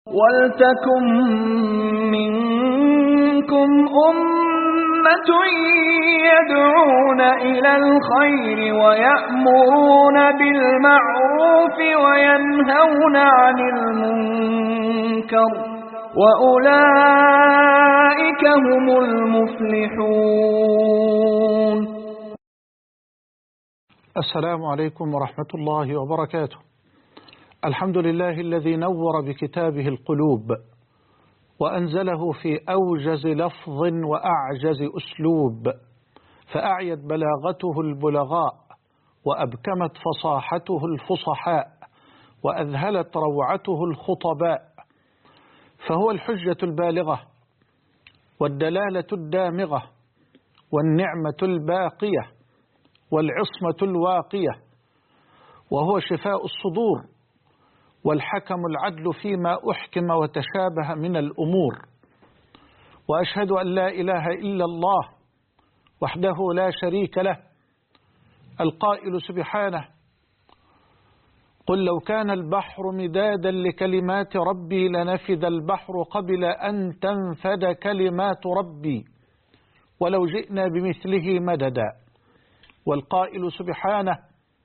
وَلْتَكُن مِّنكُمْ أُمَّةٌ يَدْعُونَ إِلَى الْخَيْرِ وَيَأْمُرُونَ بِالْمَعْرُوفِ وَيَنْهَوْنَ عَنِ الْمُنكَرِ وَأُولَئِكَ هُمُ الْمُفْلِحُونَ. السلام عليكم ورحمة الله وبركاته. الحمد لله الذي نور بكتابه القلوب وأنزله في أوجز لفظ وأعجز أسلوب، فأعيت بلاغته البلغاء وأبكمت فصاحته الفصحاء وأذهلت روعته الخطباء، فهو الحجة البالغة والدلالة الدامغة والنعمة الباقية والعصمة الواقية، وهو شفاء الصدور والحكم العدل فيما أحكم وتشابه من الأمور. وأشهد أن لا إله إلا الله وحده لا شريك له، القائل سبحانه: قل لو كان البحر مدادا لكلمات ربي لنفد البحر قبل أن تنفد كلمات ربي ولو جئنا بمثله مددا. والقائل سبحانه: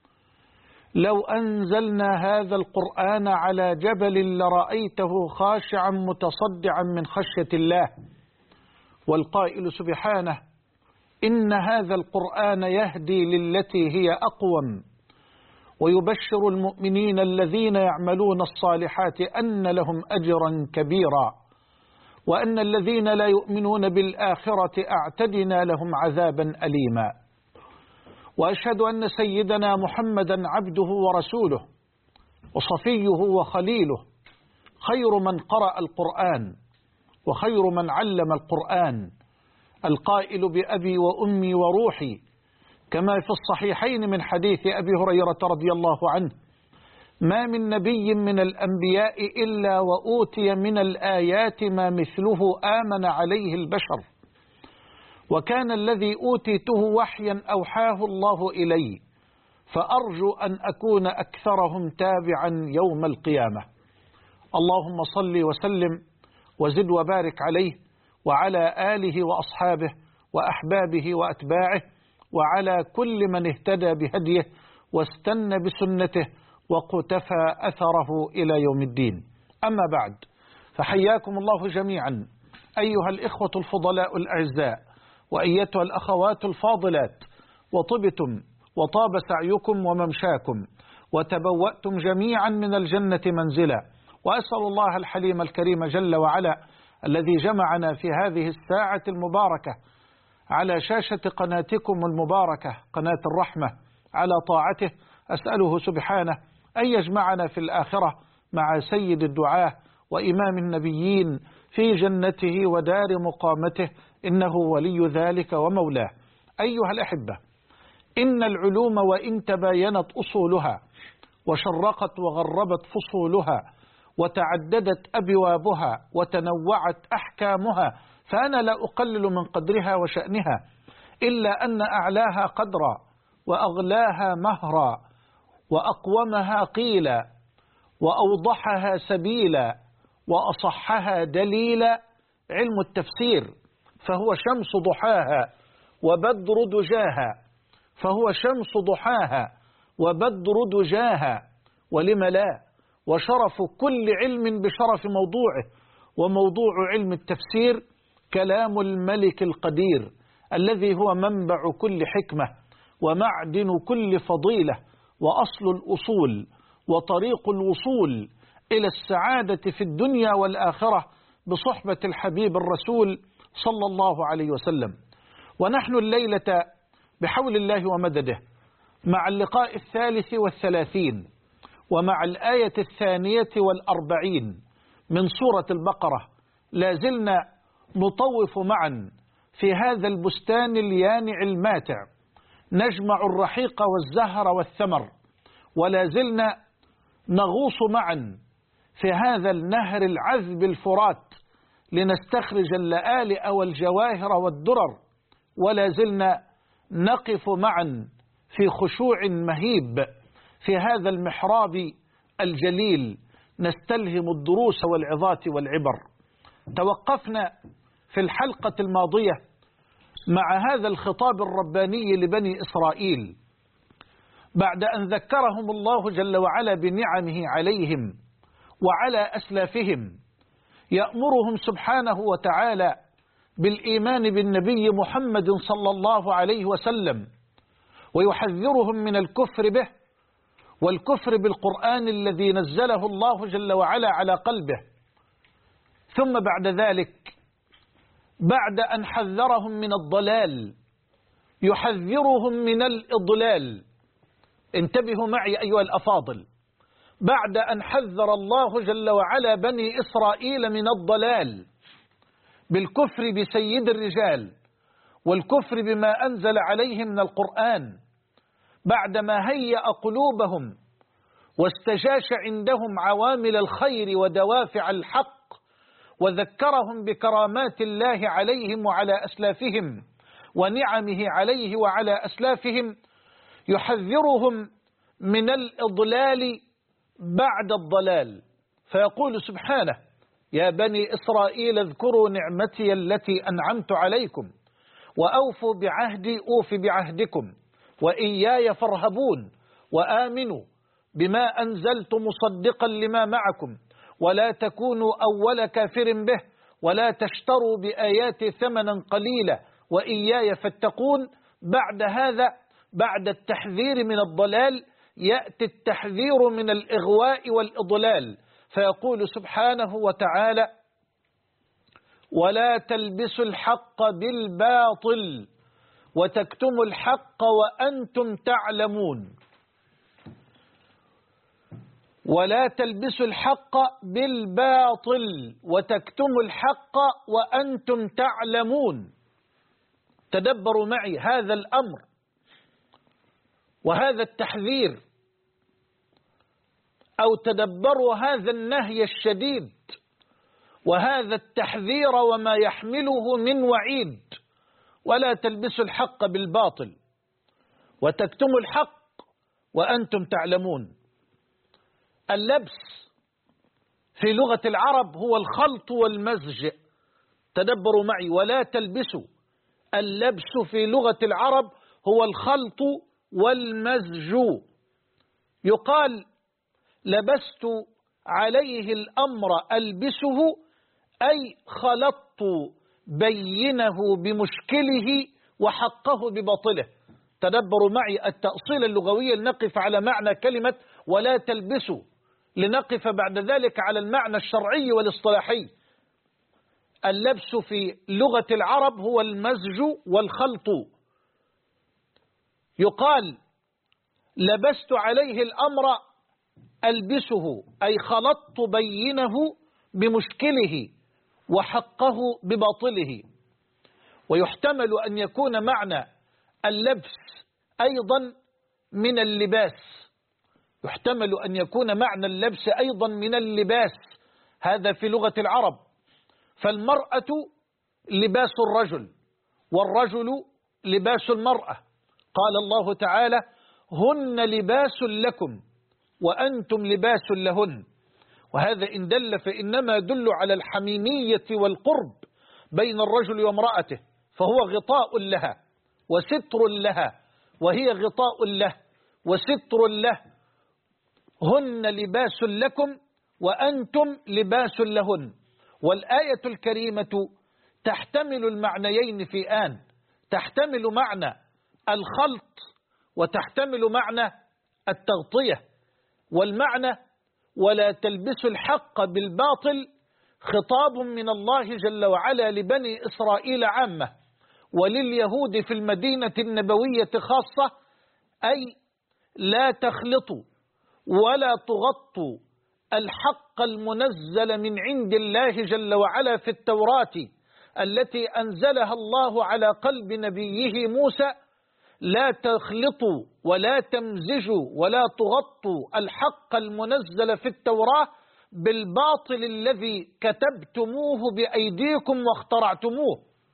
لو أنزلنا هذا القرآن على جبل لرأيته خاشعا متصدعا من خشية الله. والقائل سبحانه: إن هذا القرآن يهدي للتي هي أقوم ويبشر المؤمنين الذين يعملون الصالحات أن لهم أجرا كبيرا وأن الذين لا يؤمنون بالآخرة أعتدنا لهم عذابا أليما. وأشهد أن سيدنا محمدا عبده ورسوله وصفيه وخليله، خير من قرأ القرآن وخير من علم القرآن، القائل بأبي وأمي وروحي، كما في الصحيحين من حديث أبي هريرة رضي الله عنه: ما من نبي من الأنبياء إلا وأوتي من الآيات ما مثله آمن عليه البشر، وكان الذي أوتيته وحيا أوحاه الله إلي، فأرجو أن أكون أكثرهم تابعا يوم القيامة. اللهم صل وسلم وزد وبارك عليه وعلى آله وأصحابه وأحبابه وأتباعه وعلى كل من اهتدى بهديه واستنى بسنته وقتفى أثره إلى يوم الدين. أما بعد، فحياكم الله جميعا أيها الإخوة الفضلاء الأعزاء وأيتها الأخوات الفاضلات، وطبتم وطاب سعيكم وممشاكم وتبوأتم جميعا من الجنة منزلا. وأسأل الله الحليم الكريم جل وعلا الذي جمعنا في هذه الساعة المباركة على شاشة قناتكم المباركة قناة الرحمة على طاعته، أسأله سبحانه أن يجمعنا في الآخرة مع سيد الدعاة وإمام النبيين في جنته ودار مقامته، إنه ولي ذلك ومولاه. أيها الأحبة، إن العلوم وإن تباينت أصولها وشرقت وغربت فصولها وتعددت أبوابها وتنوعت أحكامها، فأنا لا أقلل من قدرها وشأنها، إلا أن أعلاها قدرا وأغلاها مهرا وأقومها قيلا وأوضحها سبيلا وأصحها دليلا علم التفسير، فهو شمس ضحاها وبدر دجاها، فهو شمس ضحاها وبدر دجاها، ولم لا؟ وشرف كل علم بشرف موضوعه، وموضوع علم التفسير كلام الملك القدير الذي هو منبع كل حكمة ومعدن كل فضيلة وأصل الأصول وطريق الوصول إلى السعادة في الدنيا والآخرة بصحبة الحبيب الرسول صلى الله عليه وسلم. ونحن الليلة بحول الله ومدده مع اللقاء 33 ومع الآية 42 من سورة البقرة، لازلنا نطوف معا في هذا البستان اليانع الماتع، نجمع الرحيق والزهر والثمر، ولازلنا نغوص معا في هذا النهر العذب الفرات لنستخرج اللآلئ والجواهر والدرر، ولا زلنا نقف معا في خشوع مهيب في هذا المحراب الجليل نستلهم الدروس والعظات والعبر. توقفنا في الحلقة الماضية مع هذا الخطاب الرباني لبني إسرائيل بعد أن ذكرهم الله جل وعلا بنعمه عليهم وعلى أسلافهم، يأمرهم سبحانه وتعالى بالإيمان بالنبي محمد صلى الله عليه وسلم، ويحذرهم من الكفر به والكفر بالقرآن الذي نزله الله جل وعلا على قلبه. ثم بعد ذلك، بعد أن حذرهم من الضلال، يحذرهم من الإضلال. انتبهوا معي أيها الأفاضل، بعد أن حذر الله جل وعلا بني إسرائيل من الضلال بالكفر بسيد الرجال والكفر بما أنزل عليهم من القرآن، بعدما هيأ قلوبهم واستجاش عندهم عوامل الخير ودوافع الحق، وذكرهم بكرامات الله عليهم وعلى أسلافهم ونعمه عليه وعلى أسلافهم، يحذرهم من الإضلال بعد الضلال، فيقول سبحانه: يا بني إسرائيل اذكروا نعمتي التي أنعمت عليكم وأوفوا بعهدي أوف بعهدكم وإياي فارهبون وآمنوا بما أنزلت مصدقا لما معكم ولا تكونوا أول كافر به ولا تشتروا بآياتي ثمنا قليلا وإياي فاتقون. بعد هذا، بعد التحذير من الضلال، يأتي التحذير من الإغواء والإضلال، فيقول سبحانه وتعالى: ولا تلبسوا الحق بالباطل وتكتموا الحق وأنتم تعلمون. ولا تلبسوا الحق بالباطل وتكتموا الحق وأنتم تعلمون. تدبروا معي هذا الأمر وهذا التحذير، أو تدبروا هذا النهي الشديد وهذا التحذير وما يحمله من وعيد. ولا تلبسوا الحق بالباطل وتكتموا الحق وأنتم تعلمون. اللبس في لغة العرب هو الخلط والمزج. تدبروا معي، ولا تلبسوا. اللبس في لغة العرب هو الخلط والمزج. يقال: لبست عليه الأمر ألبسه، أي خلطت بينه بمشكله وحقه بباطله. تدبروا معي التأصيل اللغوي، لنقف على معنى كلمة ولا تلبسوا، لنقف بعد ذلك على المعنى الشرعي والاصطلاحي. اللبس في لغة العرب هو المزج والخلط. يقال: لبست عليه الأمر ألبسه، أي خلطت بينه بمشكله وحقه بباطله. ويحتمل أن يكون معنى اللبس أيضا من اللباس، يحتمل أن يكون معنى اللبس أيضا من اللباس، هذا في لغة العرب. فالمرأة لباس الرجل والرجل لباس المرأة. قال الله تعالى: هن لباس لكم وأنتم لباس لهن. وهذا إن دل فإنما يدل على الحميمية والقرب بين الرجل وامرأته، فهو غطاء لها وستر لها، وهي غطاء له وستر له. هن لباس لكم وأنتم لباس لهن. والآية الكريمة تحتمل المعنيين في آن، تحتمل معنى الخلط وتحتمل معنى التغطية. والمعنى ولا تلبسوا الحق بالباطل خطاب من الله جل وعلا لبني إسرائيل عامة ولليهود في المدينة النبوية خاصة، أي لا تخلطوا ولا تغطوا الحق المنزل من عند الله جل وعلا في التوراة التي أنزلها الله على قلب نبيه موسى. لا تخلطوا ولا تمزجوا ولا تغطوا الحق المنزل في التوراة بالباطل الذي كتبتموه بأيديكم واخترعتموه.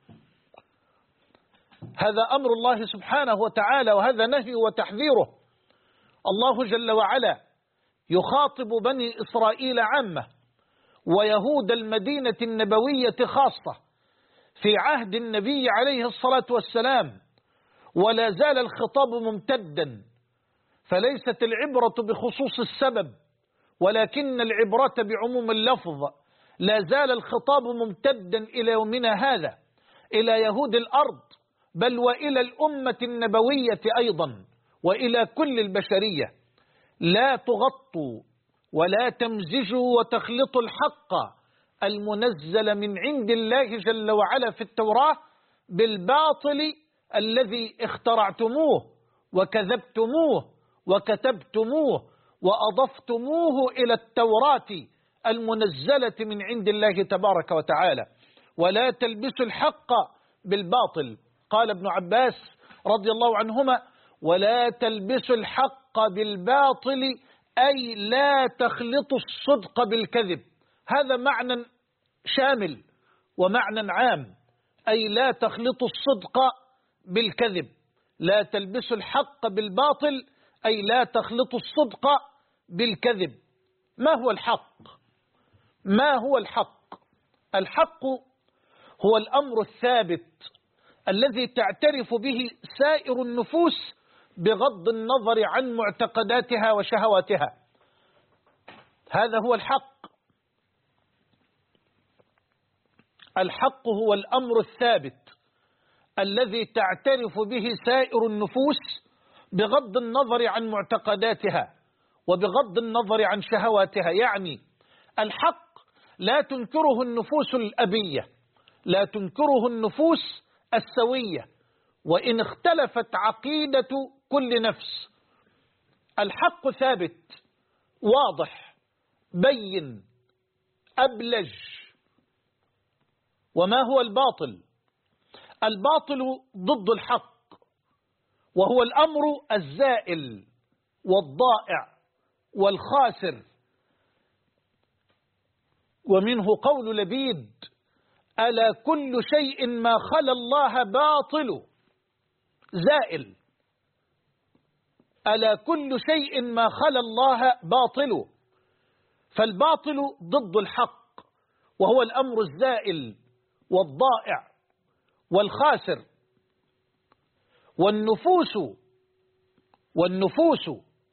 هذا أمر الله سبحانه وتعالى، وهذا نهي وتحذيره. الله جل وعلا يخاطب بني إسرائيل عامة ويهود المدينة النبوية خاصة في عهد النبي عليه الصلاة والسلام، ولا زال الخطاب ممتدا، فليست العبرة بخصوص السبب ولكن العبرة بعموم اللفظ. لا زال الخطاب ممتدا إلى يومنا هذا إلى يهود الأرض، بل وإلى الأمة النبوية أيضا، وإلى كل البشرية. لا تغطوا ولا تمزجوا وتخلطوا الحق المنزل من عند الله جل وعلا في التوراة بالباطل الذي اخترعتموه وكذبتموه وكتبتموه وأضفتموه إلى التوراة المنزلة من عند الله تبارك وتعالى. ولا تلبسوا الحق بالباطل. قال ابن عباس رضي الله عنهما: ولا تلبسوا الحق بالباطل، أي لا تخلطوا الصدق بالكذب. هذا معنى شامل ومعنى عام، أي لا تخلطوا الصدق بالكذب. لا تلبسوا الحق بالباطل، أي لا تخلطوا الصدق بالكذب. ما هو الحق؟ ما هو الحق؟ الحق هو الأمر الثابت الذي تعترف به سائر النفوس بغض النظر عن معتقداتها وشهواتها. هذا هو الحق. الحق هو الأمر الثابت الذي تعترف به سائر النفوس بغض النظر عن معتقداتها وبغض النظر عن شهواتها. يعني الحق لا تنكره النفوس الأبية، لا تنكره النفوس السوية، وإن اختلفت عقيدة كل نفس. الحق ثابت، واضح، بين، أبلج. وما هو الباطل؟ الباطل ضد الحق، وهو الأمر الزائل والضائع والخاسر. ومنه قول لبيد: ألا كل شيء ما خلا الله باطل زائل. ألا كل شيء ما خلا الله باطل. فالباطل ضد الحق، وهو الأمر الزائل والضائع والخاسر. والنفوس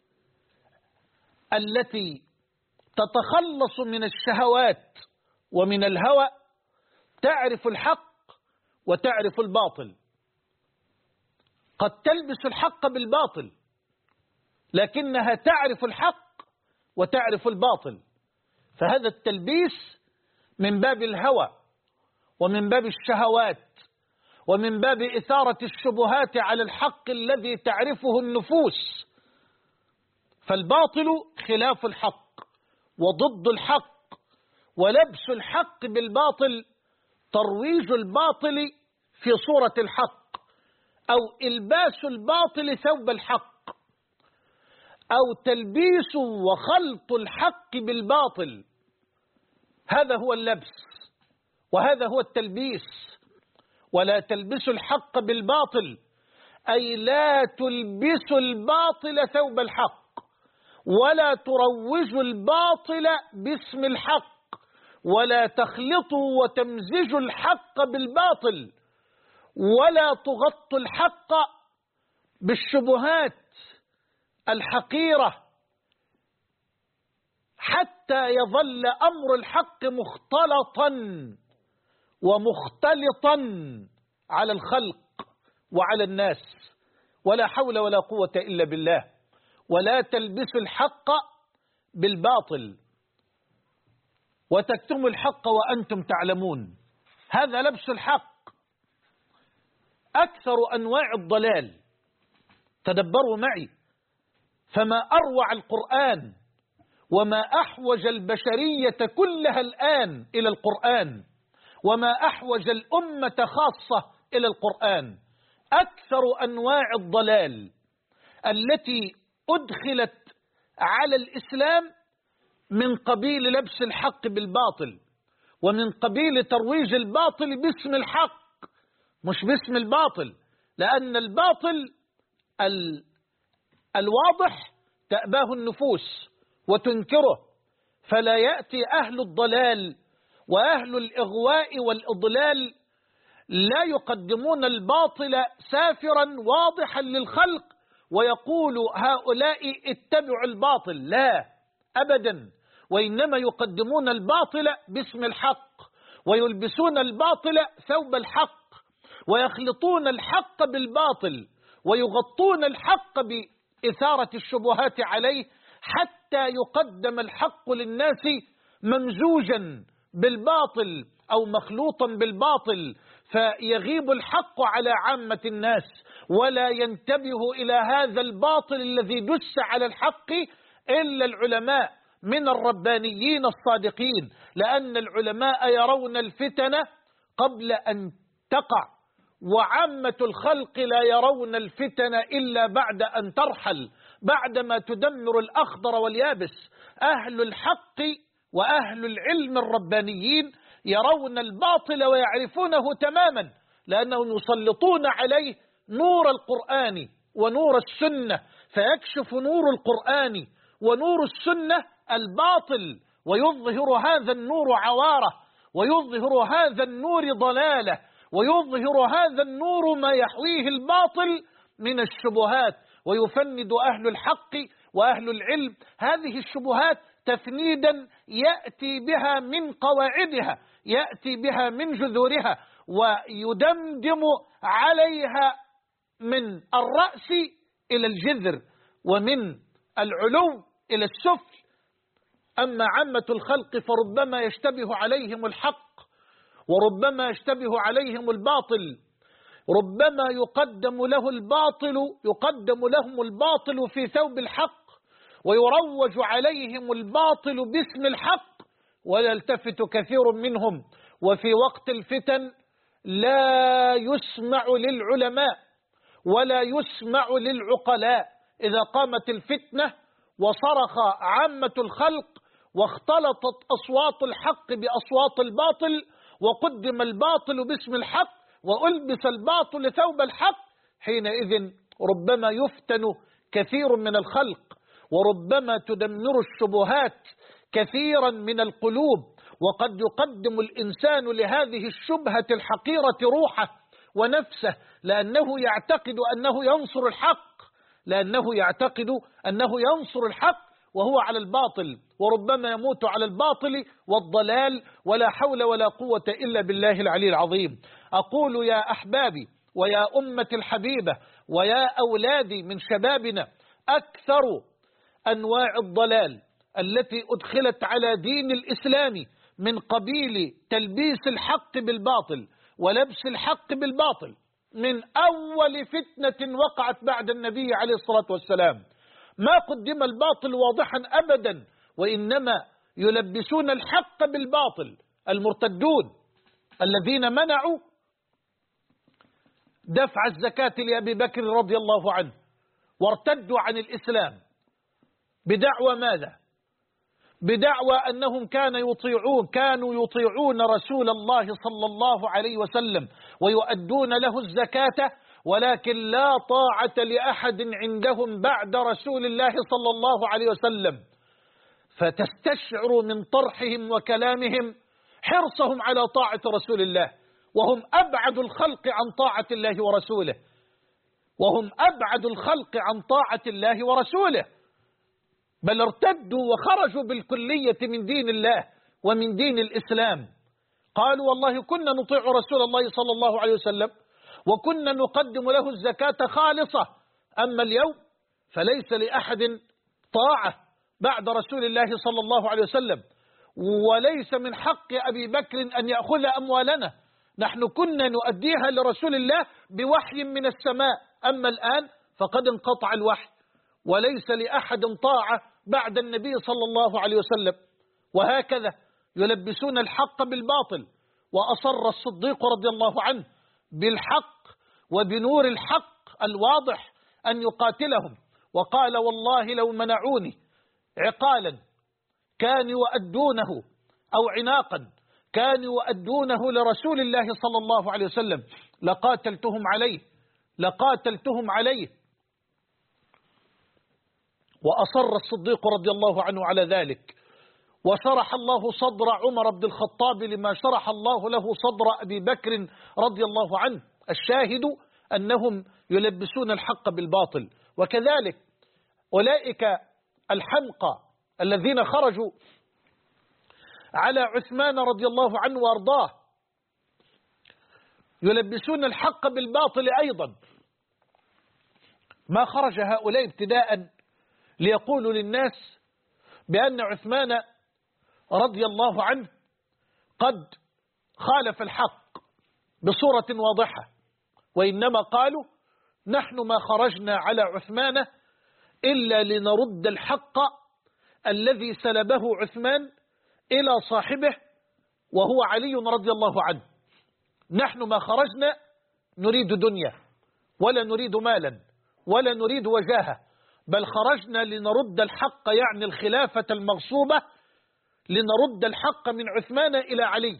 التي تتخلص من الشهوات ومن الهوى تعرف الحق وتعرف الباطل. قد تلبس الحق بالباطل، لكنها تعرف الحق وتعرف الباطل. فهذا التلبيس من باب الهوى ومن باب الشهوات ومن باب إثارة الشبهات على الحق الذي تعرفه النفوس. فالباطل خلاف الحق وضد الحق، ولبس الحق بالباطل ترويج الباطل في صورة الحق، أو إلباس الباطل ثوب الحق، أو تلبيس وخلط الحق بالباطل. هذا هو اللبس وهذا هو التلبيس. ولا تلبسوا الحق بالباطل، أي لا تلبسوا الباطل ثوب الحق، ولا تروجوا الباطل باسم الحق، ولا تخلطوا وتمزجوا الحق بالباطل، ولا تغطوا الحق بالشبهات الحقيرة حتى يظل أمر الحق مختلطا ومختلطا على الخلق وعلى الناس. ولا حول ولا قوة إلا بالله. ولا تلبسوا الحق بالباطل وتكتموا الحق وأنتم تعلمون. هذا لبس الحق. أكثر أنواع الضلال، تدبروا معي، فما أروع القرآن وما أحوج البشرية كلها الآن إلى القرآن، وما أحوج الأمة خاصة إلى القرآن. أكثر أنواع الضلال التي أدخلت على الإسلام من قبيل لبس الحق بالباطل، ومن قبيل ترويج الباطل باسم الحق مش باسم الباطل، لأن الباطل الواضح تأباه النفوس وتنكره، فلا يأتي أهل الضلال وأهل الإغواء والإضلال لا يقدمون الباطل سافرا واضحا للخلق ويقول هؤلاء اتبعوا الباطل، لا أبدا، وإنما يقدمون الباطل باسم الحق، ويلبسون الباطل ثوب الحق، ويخلطون الحق بالباطل، ويغطون الحق بإثارة الشبهات عليه، حتى يقدم الحق للناس ممزوجا بالباطل أو مخلوطا بالباطل، فيغيب الحق على عامة الناس ولا ينتبه إلى هذا الباطل الذي دس على الحق إلا العلماء من الربانيين الصادقين، لأن العلماء يرون الفتن قبل أن تقع، وعامة الخلق لا يرون الفتن إلا بعد أن ترحل، بعدما تدمر الأخضر واليابس. أهل الحق وأهل العلم الربانيين يرون الباطل ويعرفونه تماما، لأنهم يسلطون عليه نور القرآن ونور السنة، فيكشف نور القرآن ونور السنة الباطل، ويظهر هذا النور عواره، ويظهر هذا النور ضلاله، ويظهر هذا النور ما يحويه الباطل من الشبهات، ويفند أهل الحق وأهل العلم هذه الشبهات تفنيدا يأتي بها من قواعدها، يأتي بها من جذورها، ويدمدم عليها من الرأس إلى الجذر ومن العلو إلى السفل. أما عامة الخلق فربما يشتبه عليهم الحق وربما يشتبه عليهم الباطل، ربما يقدم لهم الباطل في ثوب الحق، ويروج عليهم الباطل باسم الحق، ولا يلتفت كثير منهم. وفي وقت الفتن لا يسمع للعلماء ولا يسمع للعقلاء. إذا قامت الفتنة وصرخ عامة الخلق واختلطت أصوات الحق بأصوات الباطل، وقدم الباطل باسم الحق وألبس الباطل ثوب الحق، حينئذ ربما يفتن كثير من الخلق، وربما تدمر الشبهات كثيرا من القلوب، وقد يقدم الإنسان لهذه الشبهة الحقيرة روحه ونفسه، لأنه يعتقد أنه ينصر الحق وهو على الباطل، وربما يموت على الباطل والضلال، ولا حول ولا قوة إلا بالله العلي العظيم. أقول يا أحبابي ويا أمة الحبيبة ويا أولادي من شبابنا، أكثر أنواع الضلال التي أدخلت على دين الإسلام من قبيل تلبيس الحق بالباطل ولبس الحق بالباطل، من أول فتنة وقعت بعد النبي عليه الصلاة والسلام ما قدم الباطل واضحا أبدا، وإنما يلبسون الحق بالباطل. المرتدون الذين منعوا دفع الزكاة لأبي بكر رضي الله عنه وارتدوا عن الإسلام بدعوى ماذا؟ بدعوى أنهم كانوا يطيعون رسول الله صلى الله عليه وسلم ويؤدون له الزكاة، ولكن لا طاعة لأحد عندهم بعد رسول الله صلى الله عليه وسلم. فتستشعر من طرحهم وكلامهم حرصهم على طاعة رسول الله، وهم أبعد الخلق عن طاعة الله ورسوله، بل ارتدوا وخرجوا بالكلية من دين الله ومن دين الإسلام. قالوا والله كنا نطيع رسول الله صلى الله عليه وسلم وكنا نقدم له الزكاة خالصة، أما اليوم فليس لأحد طاعة بعد رسول الله صلى الله عليه وسلم، وليس من حق أبي بكر أن يأخذ أموالنا، نحن كنا نؤديها لرسول الله بوحي من السماء، أما الآن فقد انقطع الوحي وليس لأحد طاعة بعد النبي صلى الله عليه وسلم. وهكذا يلبسون الحق بالباطل. وأصر الصديق رضي الله عنه بالحق وبنور الحق الواضح أن يقاتلهم، وقال والله لو منعوني عقالا كانوا يؤدونه أو عناقا كانوا يؤدونه لرسول الله صلى الله عليه وسلم لقاتلتهم عليه. وأصر الصديق رضي الله عنه على ذلك، وشرح الله صدر عمر بن الخطاب لما شرح الله له صدر أبي بكر رضي الله عنه. الشاهد أنهم يلبسون الحق بالباطل. وكذلك أولئك الحمقى الذين خرجوا على عثمان رضي الله عنه وأرضاه يلبسون الحق بالباطل أيضا. ما خرج هؤلاء ابتداء ليقولوا للناس بأن عثمان رضي الله عنه قد خالف الحق بصورة واضحة، وإنما قالوا نحن ما خرجنا على عثمان إلا لنرد الحق الذي سلبه عثمان إلى صاحبه وهو علي رضي الله عنه. نحن ما خرجنا نريد دنيا ولا نريد مالا ولا نريد وجاهة، بل خرجنا لنرد الحق، يعني الخلافة المغصوبة، لنرد الحق من عثمان إلى علي،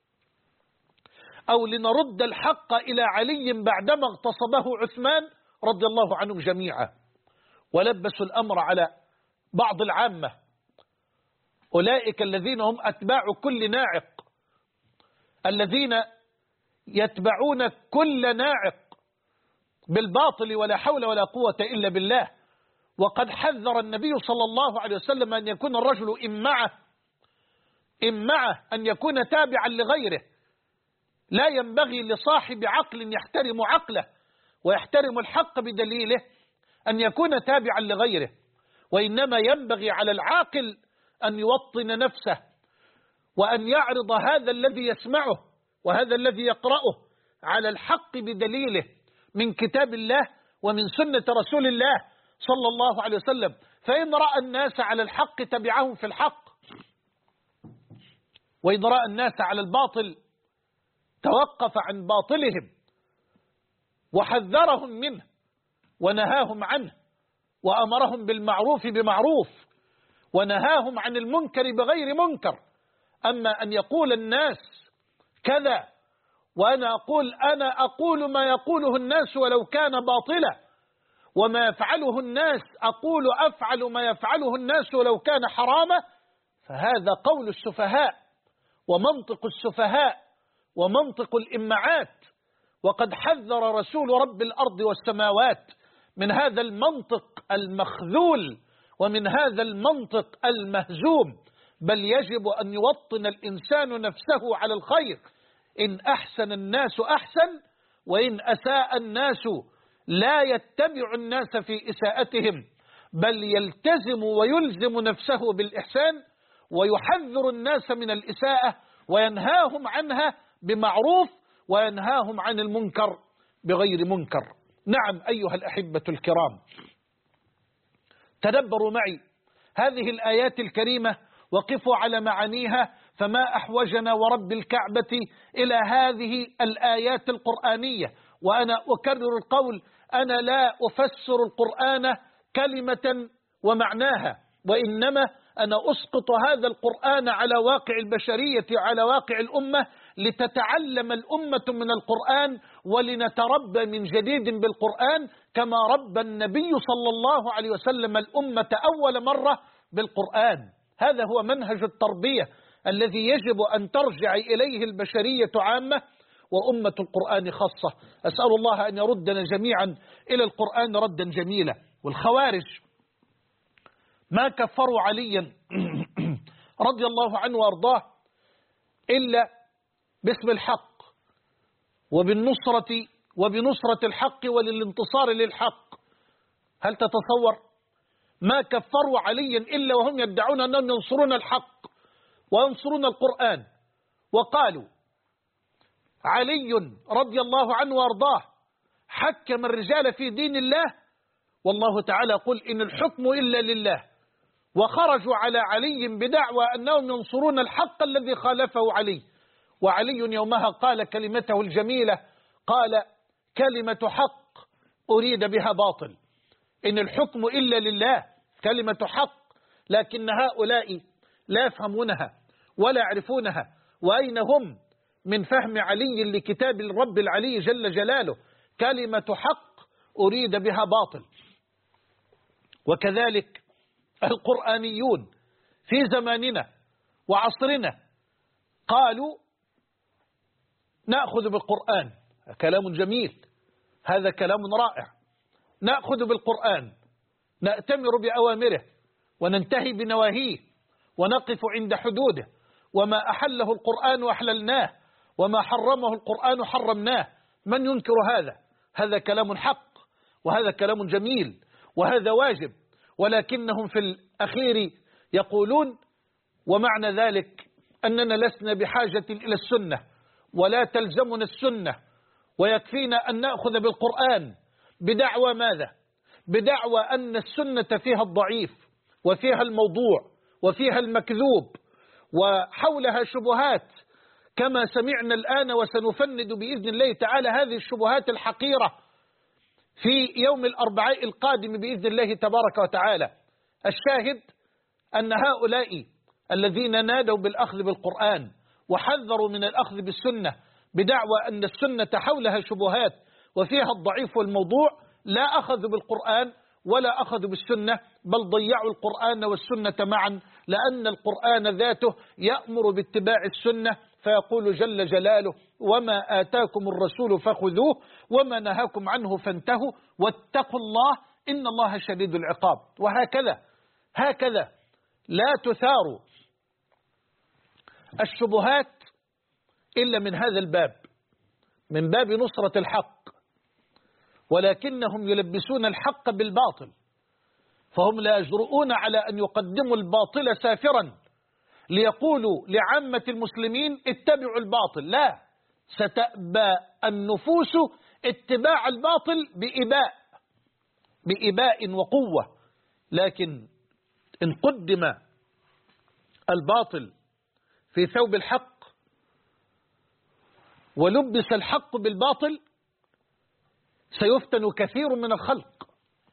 أو لنرد الحق إلى علي بعدما اغتصبه عثمان رضي الله عنهم جميعا. ولبسوا الأمر على بعض العامة، أولئك الذين هم أتباع كل ناعق، الذين يتبعون كل ناعق بالباطل ولا حول ولا قوة إلا بالله. وقد حذر النبي صلى الله عليه وسلم أن يكون الرجل إمعه أن يكون تابعا لغيره. لا ينبغي لصاحب عقل يحترم عقله ويحترم الحق بدليله أن يكون تابعا لغيره، وإنما ينبغي على العاقل أن يوطن نفسه وأن يعرض هذا الذي يسمعه وهذا الذي يقرأه على الحق بدليله من كتاب الله ومن سنة رسول الله صلى الله عليه وسلم. فإن رأى الناس على الحق تبعهم في الحق، وإن رأى الناس على الباطل توقف عن باطلهم وحذرهم منه ونهاهم عنه، وأمرهم بالمعروف بمعروف ونهاهم عن المنكر بغير منكر. أما أن يقول الناس كذا وأنا أقول ما يقوله الناس ولو كان باطلا، وما يفعله الناس أفعل ما يفعله الناس ولو كان حراما، فهذا قول السفهاء ومنطق السفهاء ومنطق الإمعات. وقد حذر رسول رب الأرض والسماوات من هذا المنطق المخذول ومن هذا المنطق المهزوم. بل يجب أن يوطن الإنسان نفسه على الخير. إن أحسن الناس أحسن، وإن أساء الناس لا يتبع الناس في إساءتهم، بل يلتزم ويلزم نفسه بالإحسان ويحذر الناس من الإساءة وينهاهم عنها بمعروف وينهاهم عن المنكر بغير منكر. نعم أيها الأحبة الكرام، تدبروا معي هذه الآيات الكريمة وقفوا على معانيها، فما أحوجنا ورب الكعبة إلى هذه الآيات القرآنية. وأنا أكرر القول، أنا لا أفسر القرآن كلمة ومعناها، وإنما أنا أسقط هذا القرآن على واقع البشرية، على واقع الأمة، لتتعلم الأمة من القرآن ولنتربى من جديد بالقرآن كما ربى النبي صلى الله عليه وسلم الأمة أول مرة بالقرآن. هذا هو منهج التربية الذي يجب أن ترجع إليه البشرية عامة وأمة القرآن خاصة. أسأل الله أن يردنا جميعا إلى القرآن ردا جميلا. والخوارج ما كفروا عليا رضي الله عنه وأرضاه إلا باسم الحق وبنصرة الحق وللانتصار للحق. هل تتصور؟ ما كفروا عليا إلا وهم يدعون أنهم ينصرون الحق وينصرون القرآن. وقالوا علي رضي الله عنه وأرضاه حكم الرجال في دين الله، والله تعالى قل إن الحكم إلا لله. وخرجوا على علي بدعوى أنهم ينصرون الحق الذي خالفه علي. وعلي يومها قال كلمته الجميلة، قال كلمة حق أريد بها باطل، إن الحكم إلا لله، كلمة حق، لكن هؤلاء لا يفهمونها ولا يعرفونها. وأين هم من فهم علي لكتاب الرب العلي جل جلاله؟ كلمة حق أريد بها باطل. وكذلك القرآنيون في زماننا وعصرنا قالوا نأخذ بالقرآن، كلام جميل، هذا كلام رائع، نأخذ بالقرآن، نأتمر بأوامره وننتهي بنواهيه ونقف عند حدوده، وما أحله القرآن أحللناه وما حرمه القرآن حرمناه. من ينكر هذا؟ هذا كلام حق وهذا كلام جميل وهذا واجب، ولكنهم في الأخير يقولون ومعنى ذلك أننا لسنا بحاجة إلى السنة ولا تلزمنا السنة، ويكفينا أن نأخذ بالقرآن بدعوى ماذا؟ بدعوى أن السنة فيها الضعيف وفيها الموضوع وفيها المكذوب وحولها شبهات كما سمعنا الآن، وسنفند بإذن الله تعالى هذه الشبهات الحقيرة في يوم الأربعاء القادم بإذن الله تبارك وتعالى. الشاهد أن هؤلاء الذين نادوا بالأخذ بالقرآن وحذروا من الأخذ بالسنة بدعوى أن السنة حولها شبهات وفيها الضعيف والموضوع، لا أخذوا بالقرآن ولا أخذوا بالسنة، بل ضيعوا القرآن والسنة معا، لأن القرآن ذاته يأمر باتباع السنة، فيقول جل جلاله وما آتاكم الرسول فخذوه وما نهاكم عنه فانتهوا واتقوا الله إن الله شديد العقاب. وهكذا لا تثار الشبهات إلا من هذا الباب، من باب نصرة الحق، ولكنهم يلبسون الحق بالباطل، فهم لا يجرؤون على أن يقدموا الباطل سافرا ليقولوا لعامة المسلمين اتبعوا الباطل، لا، ستأبى النفوس اتباع الباطل بإباء وقوة. لكن إن قدم الباطل في ثوب الحق ولبس الحق بالباطل سيفتن كثير من الخلق،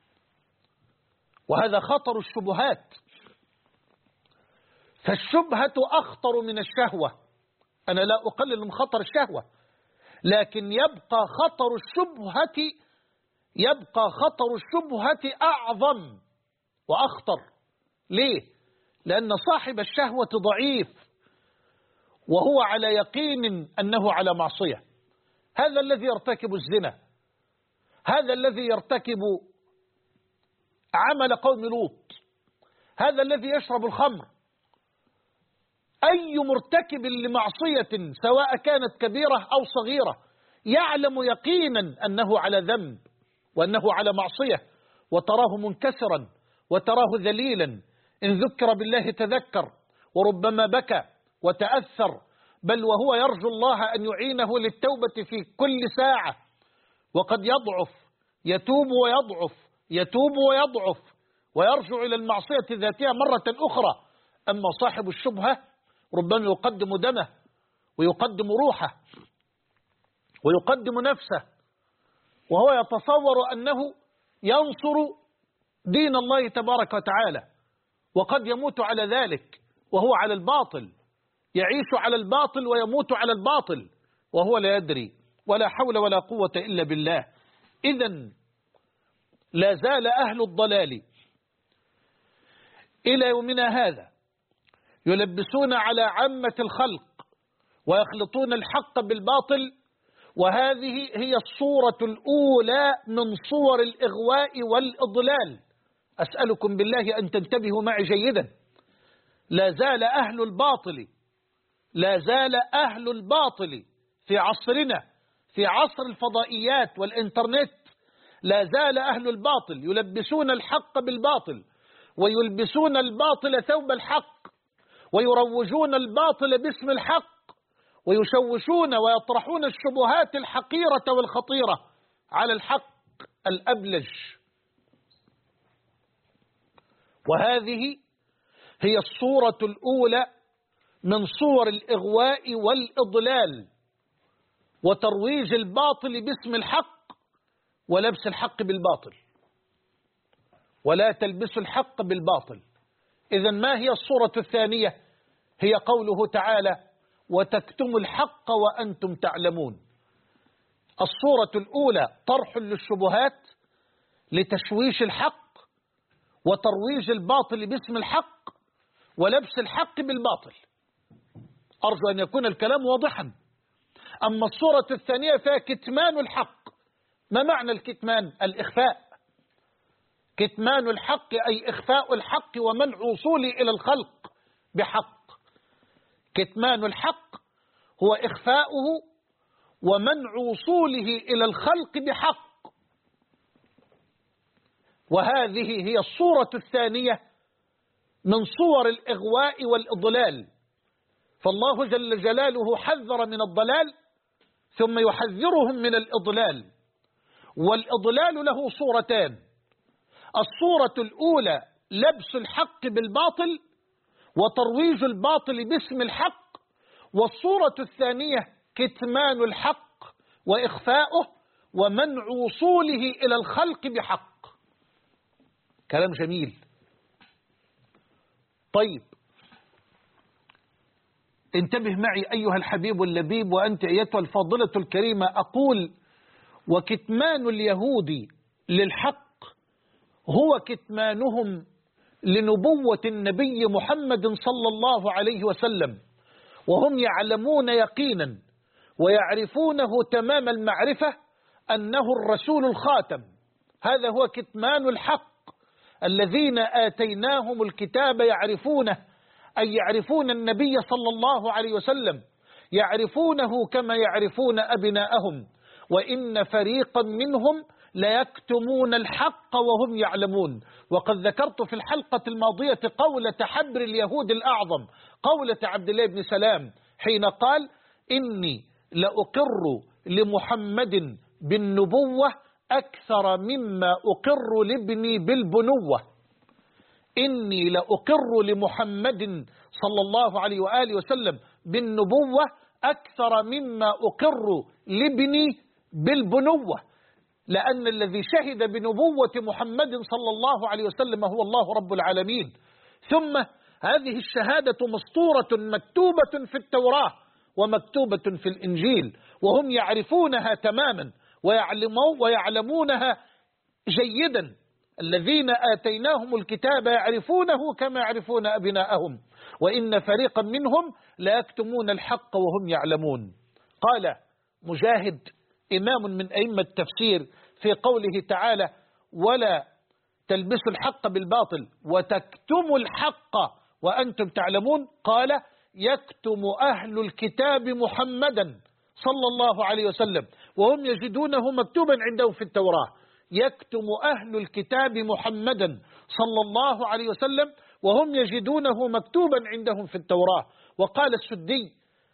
وهذا خطر الشبهات. فالشبهة أخطر من الشهوة، أنا لا أقلل من خطر الشهوة، لكن يبقى خطر الشبهة أعظم وأخطر. ليه؟ لأن صاحب الشهوة ضعيف وهو على يقين أنه على معصية. هذا الذي يرتكب الزنا، هذا الذي يرتكب عمل قوم لوط، هذا الذي يشرب الخمر، أي مرتكب لمعصية سواء كانت كبيرة أو صغيرة يعلم يقينا أنه على ذنب وأنه على معصية، وتراه منكسرا وتراه ذليلا، إن ذكر بالله تذكر وربما بكى وتأثر، بل وهو يرجو الله أن يعينه للتوبة في كل ساعة، وقد يضعف، يتوب ويضعف، يتوب ويضعف ويرجع إلى المعصية ذاتها مرة أخرى. أما صاحب الشبهة ربما يقدم دمه ويقدم روحه ويقدم نفسه، وهو يتصور أنه ينصر دين الله تبارك وتعالى، وقد يموت على ذلك وهو على الباطل، يعيش على الباطل ويموت على الباطل وهو لا يدري، ولا حول ولا قوة إلا بالله. إذن لا زال أهل الضلال إلى يومنا هذا يلبسون على عامة الخلق ويخلطون الحق بالباطل، وهذه هي الصورة الأولى من صور الإغواء والإضلال. أسألكم بالله أن تنتبهوا معي جيدا. لا زال أهل الباطل في عصرنا، في عصر الفضائيات والإنترنت، لا زال أهل الباطل يلبسون الحق بالباطل ويلبسون الباطل ثوب الحق ويروجون الباطل باسم الحق ويشوشون ويطرحون الشبهات الحقيرة والخطيرة على الحق الأبلج. وهذه هي الصورة الأولى من صور الإغواء والإضلال وترويج الباطل باسم الحق ولبس الحق بالباطل. ولا تلبسوا الحق بالباطل. إذن ما هي الصورة الثانية؟ هي قوله تعالى وتكتموا الحق وأنتم تعلمون. الصورة الأولى طرح للشبهات لتشويش الحق وترويج الباطل باسم الحق ولبس الحق بالباطل. أرجو أن يكون الكلام واضحا. أما الصورة الثانية فيها كتمان الحق. ما معنى الكتمان؟ الإخفاء. كتمان الحق أي إخفاء الحق ومنع وصوله إلى الخلق بحق. كتمان الحق هو إخفاؤه ومنع وصوله إلى الخلق بحق. وهذه هي الصورة الثانية من صور الإغواء والإضلال. فالله جل جلاله حذر من الضلال ثم يحذرهم من الإضلال. والإضلال له صورتان: الصورة الأولى لبس الحق بالباطل وترويج الباطل باسم الحق، والصورة الثانية كتمان الحق وإخفاؤه ومنع وصوله إلى الخلق بحق. كلام جميل. طيب، انتبه معي أيها الحبيب اللبيب وأنت أيتها الفاضلة الكريمة. أقول: وكتمان اليهود للحق هو كتمانهم لنبوة النبي محمد صلى الله عليه وسلم، وهم يعلمون يقينا ويعرفونه تمام المعرفة أنه الرسول الخاتم. هذا هو كتمان الحق. الذين آتيناهم الكتاب يعرفونه، أي يعرفون النبي صلى الله عليه وسلم، يعرفونه كما يعرفون أبناءهم، وإن فريقا منهم ليكتمون الحق وهم يعلمون. وقد ذكرت في الحلقة الماضية قولة حبر اليهود الأعظم، قولة عبد الله بن سلام، حين قال: إني لأقر لمحمد بالنبوة أكثر مما أقر لابني بالبنوة. إني لأقر لمحمد صلى الله عليه وآله وسلم بالنبوة أكثر مما أقر لابني بالبنوة، لأن الذي شهد بنبوة محمد صلى الله عليه وسلم هو الله رب العالمين. ثم هذه الشهادة مسطورة مكتوبة في التوراة ومكتوبة في الإنجيل، وهم يعرفونها تماما ويعلمونها جيدا. الذين آتيناهم الكتاب يعرفونه كما يعرفون أبناءهم، وإن فريقا منهم لا يكتمون الحق وهم يعلمون. قال مجاهد إمام من أئمة التفسير في قوله تعالى: ولا تلبسوا الحق بالباطل وتكتموا الحق وأنتم تعلمون، قال: يكتم أهل الكتاب محمدا صلى الله عليه وسلم وهم يجدونه مكتوبا عندهم في التوراة. يكتم أهل الكتاب محمدا صلى الله عليه وسلم وهم يجدونه مكتوبا عندهم في التوراة. وقال السدي: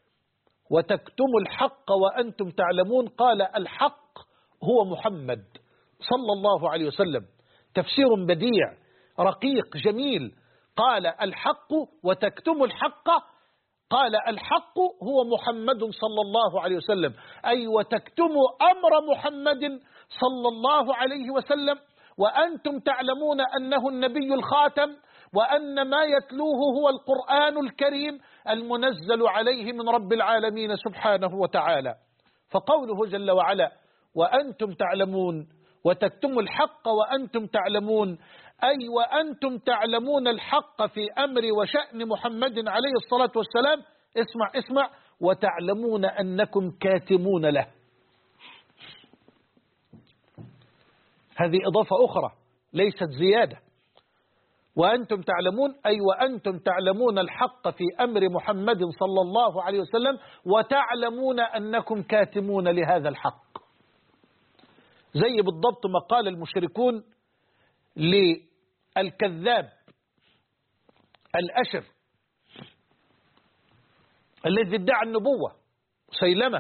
وتكتم الحق وأنتم تعلمون، قال: الحق هو محمد صلى الله عليه وسلم. تفسير بديع رقيق جميل. قال: الحق وتكتم الحق، قال: الحق هو محمد صلى الله عليه وسلم، أي وتكتم أمر محمد صلى الله عليه وسلم وأنتم تعلمون أنه النبي الخاتم، وأن ما يتلوه هو القرآن الكريم المنزل عليه من رب العالمين سبحانه وتعالى. فقوله جل وعلا: وأنتم تعلمون وتكتموا الحق وأنتم تعلمون، أي وأنتم تعلمون الحق في أمر وشأن محمد عليه الصلاة والسلام. اسمع: وتعلمون أنكم كاتمون له. هذه إضافة أخرى ليست زيادة. وأنتم تعلمون أي وأنتم تعلمون الحق في أمر محمد صلى الله عليه وسلم، وتعلمون أنكم كاتمون لهذا الحق. زي بالضبط ما قال المشركون للكذاب الأشر الذي ادعى النبوة مسيلمة،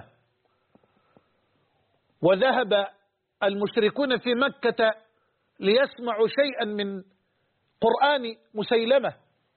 وذهب المشركون في مكة ليسمعوا شيئا من قرآن مسيلمة،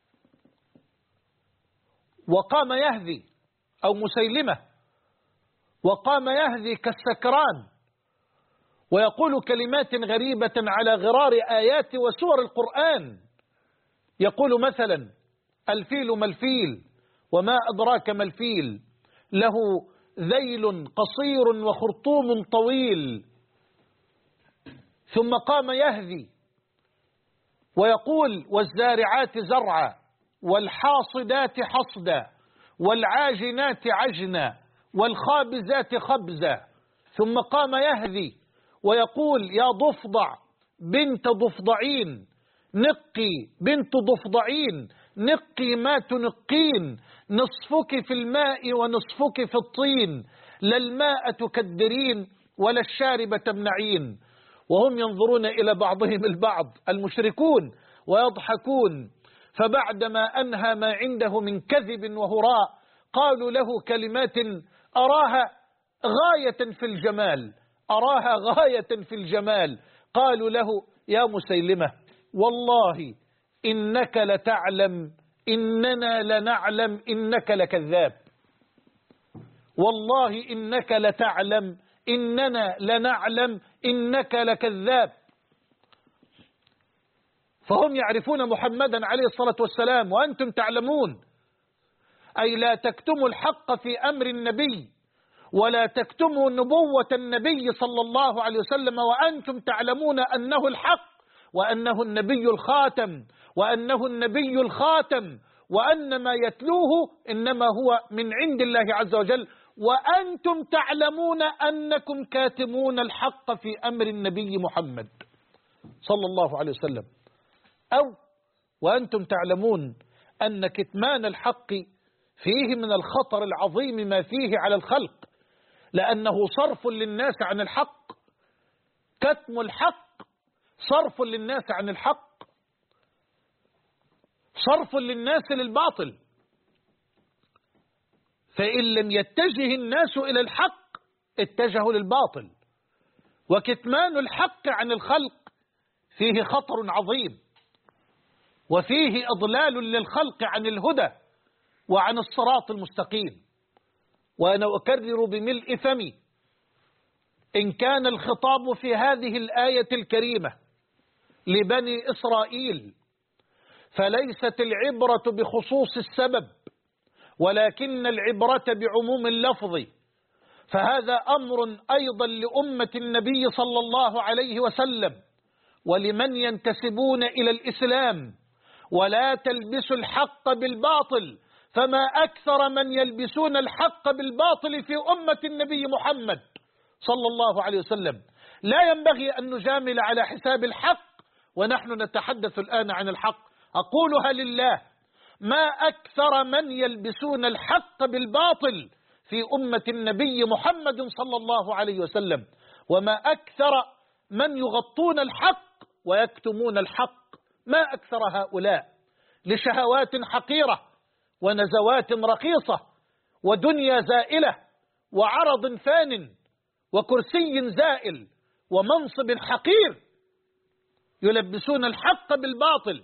وقام يهذي أو مسيلمة وقام يهذي كالسكران ويقول كلمات غريبة على غرار آيات وسور القرآن. يقول مثلا: الفيل ما الفيل وما أدراك ما الفيل، له ذيل قصير وخرطوم طويل. ثم قام يهذي ويقول والزارعات زرعا والحاصدات حصدا والعاجنات عجنا والخابزات خبزا. ثم قام يهذي ويقول يا ضفدع بنت ضفدعين نقي بنت ضفدعين نقي ما تنقين نصفك في الماء ونصفك في الطين لا الماء تكدرين ولا الشارب تمنعين. وهم ينظرون إلى بعضهم البعض المشركون ويضحكون. فبعدما أنهى ما عنده من كذب وهراء قالوا له كلمات أراها غاية في الجمال أراها غاية في الجمال. قالوا له يا مسيلمة والله إنك لتعلم إننا لنعلم إنك لكذاب. والله إنك لتعلم إننا لنعلم إنك لكذاب. فهم يعرفون محمدا عليه الصلاة والسلام وأنتم تعلمون، أي لا تكتموا الحق في أمر النبي ولا تكتموا نبوة النبي صلى الله عليه وسلم وأنتم تعلمون أنه الحق وأنه النبي الخاتم وأنه النبي الخاتم وأن ما يتلوه إنما هو من عند الله عز وجل، وأنتم تعلمون أنكم كاتمون الحق في أمر النبي محمد صلى الله عليه وسلم، أو وأنتم تعلمون أن كتمان الحق فيه من الخطر العظيم ما فيه على الخلق، لأنه صرف للناس عن الحق. كتم الحق صرف للناس عن الحق، صرف للناس للباطل. فإن لم يتجه الناس إلى الحق اتجهوا للباطل. وكتمان الحق عن الخلق فيه خطر عظيم وفيه إضلال للخلق عن الهدى وعن الصراط المستقيم. وأنا أكرر بملء فمي إن كان الخطاب في هذه الآية الكريمة لبني إسرائيل فليست العبرة بخصوص السبب ولكن العبرة بعموم اللفظ. فهذا أمر أيضا لأمة النبي صلى الله عليه وسلم ولمن ينتسبون إلى الإسلام. ولا تلبسوا الحق بالباطل، فما أكثر من يلبسون الحق بالباطل في أمة النبي محمد صلى الله عليه وسلم. لا ينبغي أن نجامل على حساب الحق ونحن نتحدث الآن عن الحق. أقولها لله، ما أكثر من يلبسون الحق بالباطل في أمة النبي محمد صلى الله عليه وسلم، وما أكثر من يغطون الحق ويكتمون الحق. ما أكثر هؤلاء لشهوات حقيرة ونزوات رخيصة ودنيا زائلة وعرض فان وكرسي زائل ومنصب حقير يلبسون الحق بالباطل،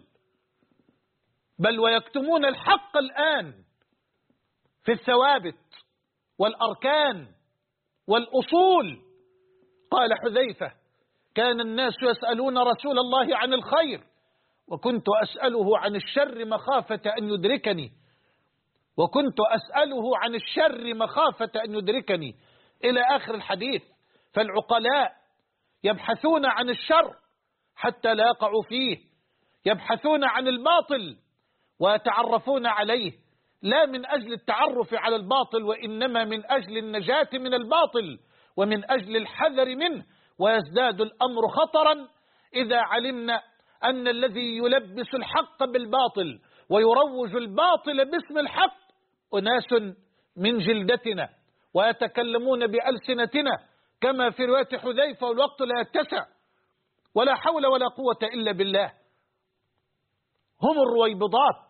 بل ويكتمون الحق الآن في الثوابت والأركان والأصول. قال حذيفة كان الناس يسألون رسول الله عن الخير وكنت أسأله عن الشر مخافة أن يدركني وكنت أسأله عن الشر مخافة أن يدركني إلى آخر الحديث. فالعقلاء يبحثون عن الشر حتى لا يقعوا فيه، يبحثون عن الباطل ويتعرفون عليه لا من أجل التعرف على الباطل وإنما من أجل النجاة من الباطل ومن أجل الحذر منه. ويزداد الأمر خطرا إذا علمنا أن الذي يلبس الحق بالباطل ويروج الباطل باسم الحق أناس من جلدتنا ويتكلمون بألسنتنا كما في رواية حذيفة والوقت لا يتسع ولا حول ولا قوة إلا بالله. هم الرويبضات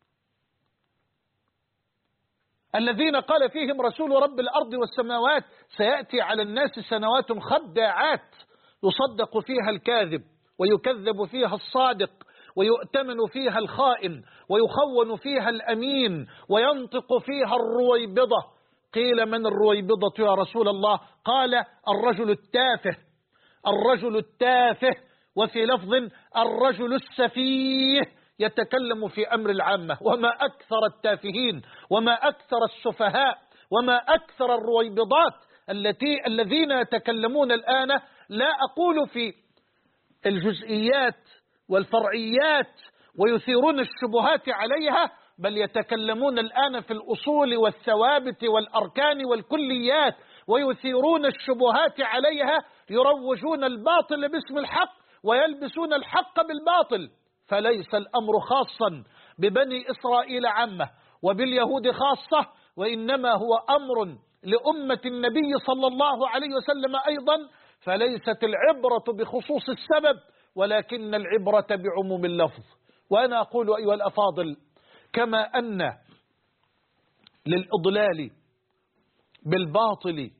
الذين قال فيهم رسول رب الأرض والسماوات سيأتي على الناس سنوات خداعات يصدق فيها الكاذب ويكذب فيها الصادق ويؤتمن فيها الخائن ويخون فيها الأمين وينطق فيها الرويبضة. قيل من الرويبضة يا رسول الله؟ قال الرجل التافه، الرجل التافه، وفي لفظ الرجل السفيه يتكلم في أمر العامة. وما أكثر التافهين وما أكثر السفهاء وما أكثر الرويبضات الذين يتكلمون الآن. لا أقول في الجزئيات والفرعيات ويثيرون الشبهات عليها، بل يتكلمون الآن في الأصول والثوابت والأركان والكليات ويثيرون الشبهات عليها، يروجون الباطل باسم الحق ويلبسون الحق بالباطل. فليس الأمر خاصا ببني إسرائيل عامة وباليهود خاصة، وإنما هو أمر لأمة النبي صلى الله عليه وسلم أيضا. فليست العبرة بخصوص السبب ولكن العبرة بعموم اللفظ. وأنا أقول أيها الأفاضل، كما أن للإضلال بالباطل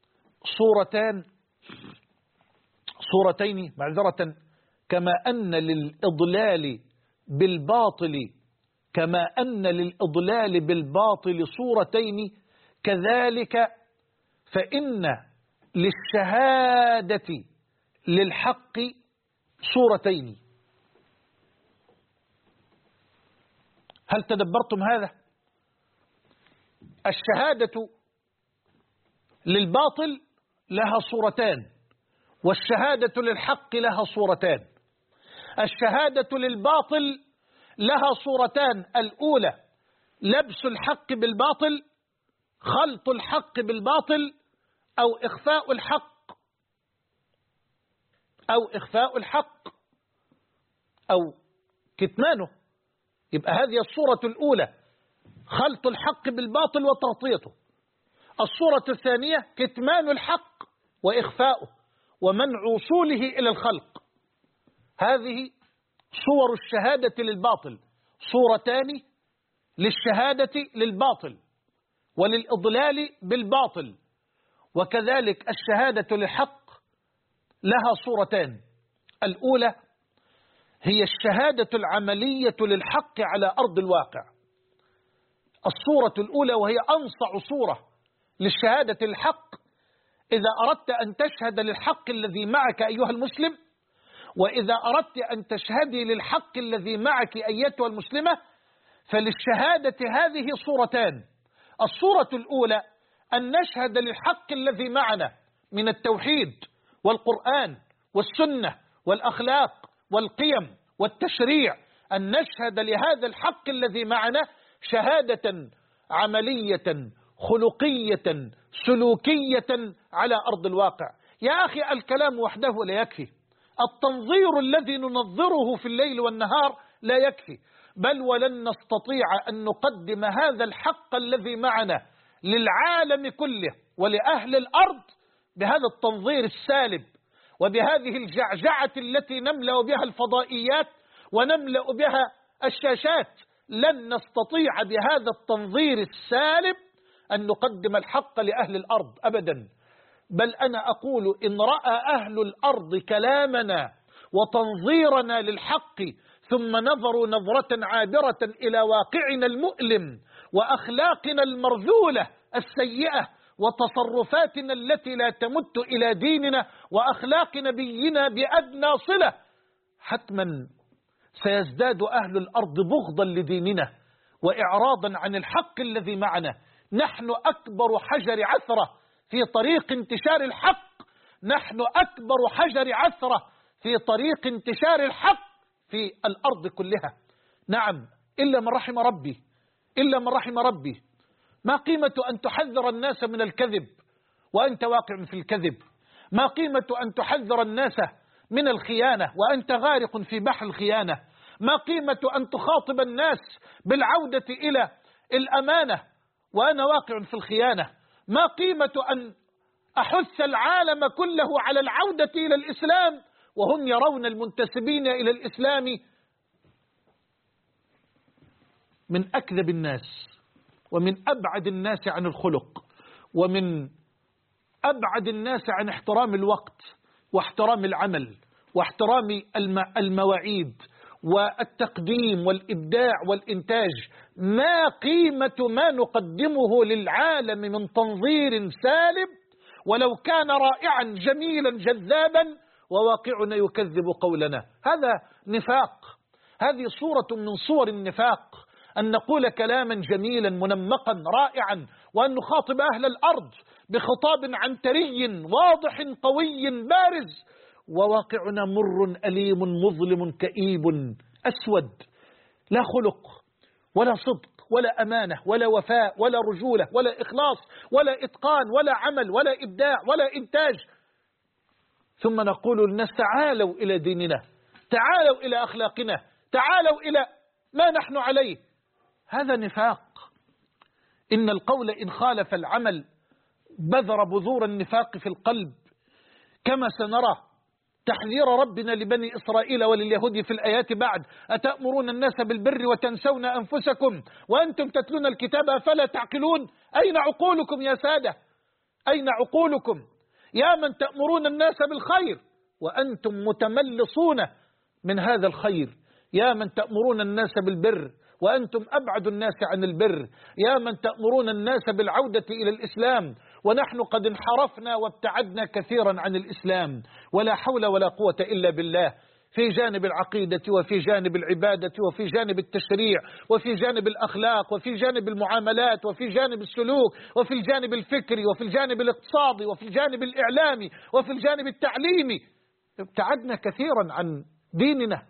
صورتين كما أن للإضلال بالباطل صورتين، كذلك فإن للشهادة للحق صورتين. هل تدبرتم هذا؟ الشهادة للباطل لها صورتان، والشهادة للحق لها صورتان. الشهادة للباطل لها صورتان: الأولى لبس الحق بالباطل، خلط الحق بالباطل، أو إخفاء الحق أو كتمانه. يبقى هذه الصورة الأولى، خلط الحق بالباطل وتغطيته. الصورة الثانية كتمان الحق وإخفاؤه ومنع وصوله إلى الخلق. هذه صور الشهادة للباطل، صورتان للشهادة للباطل وللإضلال بالباطل. وكذلك الشهادة للحق لها صورتان: الأولى هي الشهادة العملية للحق على أرض الواقع. الصورة الأولى وهي أنصع صورة للشهادة للحق: إذا أردت أن تشهد للحق الذي معك أيها المسلم، وإذا أردت أن تشهدي للحق الذي معك أيتها المسلمة، فللشهادة هذه صورتان. الصورة الأولى أن نشهد للحق الذي معنا من التوحيد والقرآن والسنة والأخلاق والقيم والتشريع، أن نشهد لهذا الحق الذي معنا شهادة عملية خلقية سلوكية على أرض الواقع. يا أخي الكلام وحده لا يكفي، التنظير الذي ننظره في الليل والنهار لا يكفي، بل ولن نستطيع أن نقدم هذا الحق الذي معنا للعالم كله ولأهل الأرض بهذا التنظير السالب وبهذه الجعجعة التي نملأ بها الفضائيات ونملأ بها الشاشات. لن نستطيع بهذا التنظير السالب أن نقدم الحق لأهل الأرض أبدا. بل أنا أقول إن رأى أهل الأرض كلامنا وتنظيرنا للحق ثم نظروا نظرة عابرة إلى واقعنا المؤلم وأخلاقنا المرذولة السيئة وتصرفاتنا التي لا تمت إلى ديننا وأخلاق نبينا بأدنى صلة، حتما سيزداد أهل الأرض بغضا لديننا وإعراضا عن الحق الذي معنا. نحن أكبر حجر عثرة في طريق انتشار الحق، نحن أكبر حجر عثرة في طريق انتشار الحق في الأرض كلها. نعم، إلا من رحم ربي، إلا من رحم ربي. ما قيمة أن تحذر الناس من الكذب وأنت واقع في الكذب؟ ما قيمة أن تحذر الناس من الخيانة وأنت غارق في بحر الخيانة؟ ما قيمة أن تخاطب الناس بالعودة إلى الأمانة وأنا واقع في الخيانة؟ ما قيمة أن أحث العالم كله على العودة إلى الإسلام وهم يرون المنتسبين إلى الإسلام من أكذب الناس ومن أبعد الناس عن الخلق ومن أبعد الناس عن احترام الوقت واحترام العمل واحترام المواعيد والتقديم والإبداع والإنتاج. ما قيمة ما نقدمه للعالم من تنظير سالب ولو كان رائعا جميلا جذابا وواقعنا يكذب قولنا؟ هذا نفاق، هذه صورة من صور النفاق، أن نقول كلاما جميلا منمقا رائعا وأن نخاطب أهل الأرض بخطاب عنتري واضح قوي بارز وواقعنا مر أليم مظلم كئيب أسود، لا خلق ولا صدق ولا أمانة ولا وفاء ولا رجولة ولا إخلاص ولا إتقان ولا عمل ولا إبداع ولا إنتاج. ثم نقول للناس تعالوا إلى ديننا، تعالوا إلى أخلاقنا، تعالوا إلى ما نحن عليه. هذا نفاق. إن القول إن خالف العمل بذر بذور النفاق في القلب، كما سنرى تحذير ربنا لبني إسرائيل ولليهود في الآيات بعد: أتأمرون الناس بالبر وتنسون أنفسكم وأنتم تتلون الكتاب أفلا تعقلون. أين عقولكم يا سادة؟ أين عقولكم يا من تأمرون الناس بالخير وأنتم متملصون من هذا الخير؟ يا من تأمرون الناس بالبر وأنتم أبعد الناس عن البر؟ يا من تأمرون الناس بالعودة إلى الإسلام ونحن قد انحرفنا وابتعدنا كثيرا عن الإسلام؟ ولا حول ولا قوة إلا بالله، في جانب العقيدة وفي جانب العبادة وفي جانب التشريع وفي جانب الأخلاق وفي جانب المعاملات وفي جانب السلوك وفي الجانب الفكري وفي الجانب الاقتصادي وفي الجانب الإعلامي وفي الجانب التعليمي. ابتعدنا كثيرا عن ديننا.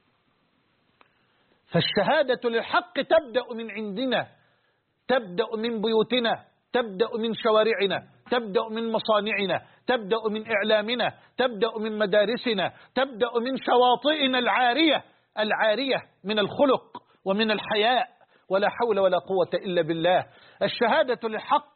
فالشهادة للحق تبدأ من عندنا، تبدأ من بيوتنا، تبدأ من شوارعنا، تبدأ من مصانعنا، تبدأ من إعلامنا، تبدأ من مدارسنا، تبدأ من شواطئنا العارية من الخلق ومن الحياء. ولا حول ولا قوة إلا بالله. الشهادة للحق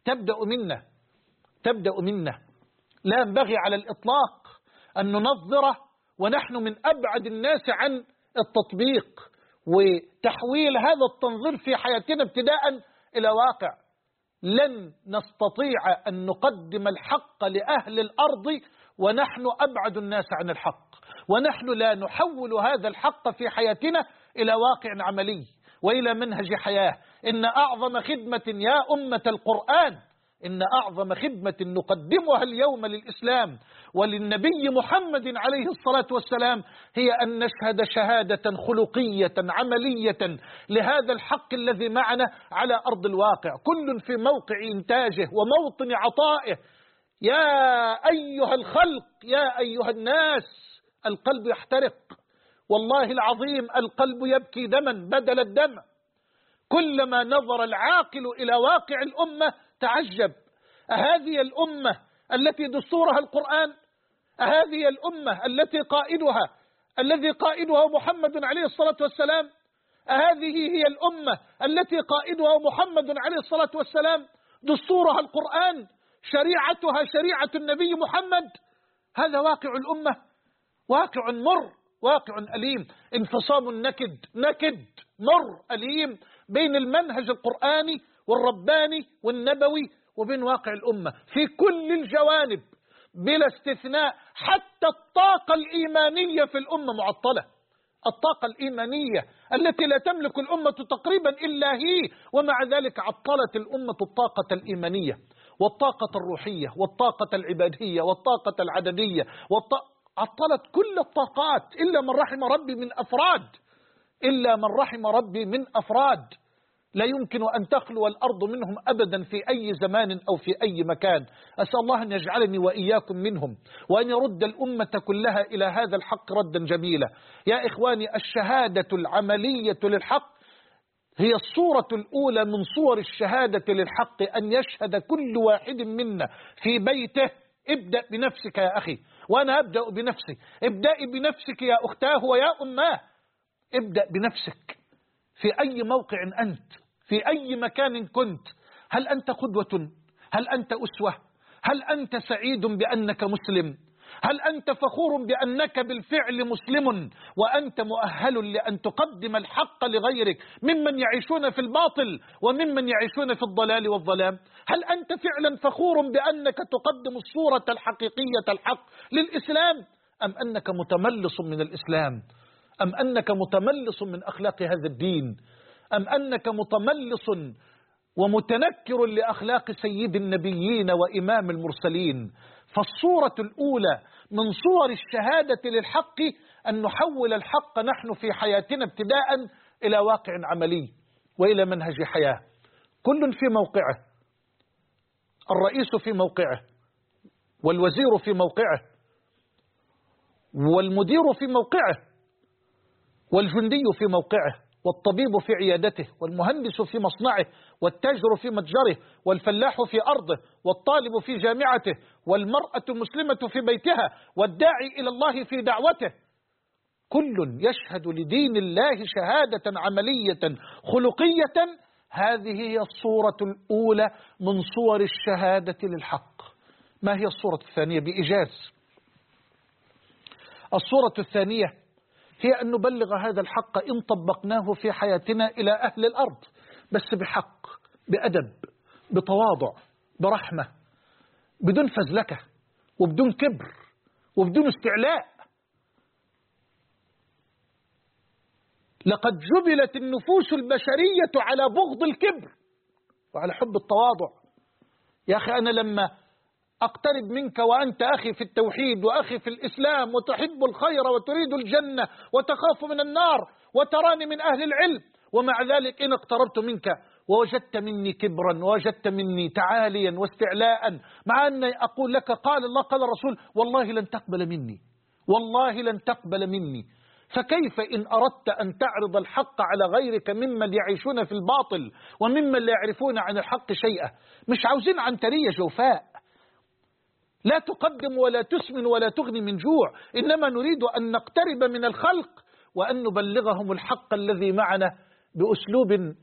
تبدأ منا. لا ينبغي على الإطلاق أن ننظر ونحن من أبعد الناس عن التطبيق وتحويل هذا التنظير في حياتنا ابتداء إلى واقع. لن نستطيع أن نقدم الحق لأهل الأرض ونحن أبعد الناس عن الحق، ونحن لا نحول هذا الحق في حياتنا إلى واقع عملي وإلى منهج حياة. إن أعظم خدمة يا أمة القرآن، إن أعظم خدمة نقدمها اليوم للإسلام وللنبي محمد عليه الصلاة والسلام هي أن نشهد شهادة خلقية عملية لهذا الحق الذي معنا على أرض الواقع، كل في موقع إنتاجه وموطن عطائه. يا أيها الخلق، يا أيها الناس، القلب يحترق والله العظيم، القلب يبكي دما بدل الدمع. كلما نظر العاقل إلى واقع الأمة تعجب: أهذه الأمة التي دستورها القرآن؟ أهذه الأمة الذي قائدها محمد عليه الصلاة والسلام؟ أهذه هي الأمة التي قائدها محمد عليه الصلاة والسلام؟ دستورها القرآن، شريعتها شريعة النبي محمد. هذا واقع الأمة، واقع مر، واقع أليم، انفصام نكد مر أليم بين المنهج القرآني والرباني والنبوي وبين واقع الأمة في كل الجوانب بلا استثناء. حتى الطاقة الإيمانية في الأمة معطلة، الطاقة الإيمانية التي لا تملك الأمة تقريبا إلا هي، ومع ذلك عطلت الأمة الطاقة الإيمانية والطاقة الروحية والطاقة العبادية والطاقة العددية عطلت كل الطاقات إلا من رحم ربي من أفراد، لا يمكن أن تخلو الأرض منهم أبدا في أي زمان أو في أي مكان. أسأل الله أن يجعلني وإياكم منهم وأن يرد الأمة كلها إلى هذا الحق ردا جميلا. يا إخواني، الشهادة العملية للحق هي الصورة الأولى من صور الشهادة للحق، أن يشهد كل واحد منا في بيته. ابدأ بنفسك يا أخي، وأنا أبدأ بنفسي. ابدأي بنفسك يا أختاه ويا أماه. ابدأ بنفسك في أي موقع أنت، في أي مكان كنت. هل أنت قدوة؟ هل أنت أسوة؟ هل أنت سعيد بأنك مسلم؟ هل أنت فخور بأنك بالفعل مسلم وأنت مؤهل لأن تقدم الحق لغيرك ممن يعيشون في الباطل وممن يعيشون في الضلال والظلام؟ هل أنت فعلا فخور بأنك تقدم الصورة الحقيقية الحق للإسلام، أم أنك متملص من الإسلام، أم أنك متملص من أخلاق هذا الدين، أم أنك متملص ومتنكر لأخلاق سيد النبيين وإمام المرسلين؟ فالصورة الأولى من صور الشهادة للحق أن نحول الحق نحن في حياتنا ابتداء إلى واقع عملي وإلى منهج حياة. كل في موقعه، الرئيس في موقعه والوزير في موقعه والمدير في موقعه، والجندي في موقعه، والطبيب في عيادته، والمهندس في مصنعه، والتاجر في متجره، والفلاح في أرضه، والطالب في جامعته، والمرأة المسلمة في بيتها، والداعي إلى الله في دعوته. كل يشهد لدين الله شهادة عملية خلقية. هذه هي الصورة الأولى من صور الشهادة للحق. ما هي الصورة الثانية بإيجاز؟ الصورة الثانية هي أن نبلغ هذا الحق إن طبقناه في حياتنا إلى أهل الأرض، بس بحق، بأدب، بتواضع، برحمة، بدون فزلكة، وبدون كبر، وبدون استعلاء. لقد جبلت النفوس البشرية على بغض الكبر وعلى حب التواضع. يا أخي أنا لما أقترب منك وأنت أخي في التوحيد وأخي في الإسلام وتحب الخير وتريد الجنة وتخاف من النار وتراني من أهل العلم، ومع ذلك إن اقتربت منك ووجدت مني كبرا ووجدت مني تعاليا واستعلاء، مع أن أقول لك قال الله قال الرسول، والله لن تقبل مني، والله لن تقبل مني. فكيف إن أردت أن تعرض الحق على غيرك ممن يعيشون في الباطل وممن لا يعرفون عن الحق شيئا؟ مش عاوزين عنترية جوفاء لا تقدم ولا تسمن ولا تغني من جوع، إنما نريد أن نقترب من الخلق وأن نبلغهم الحق الذي معنا بأسلوب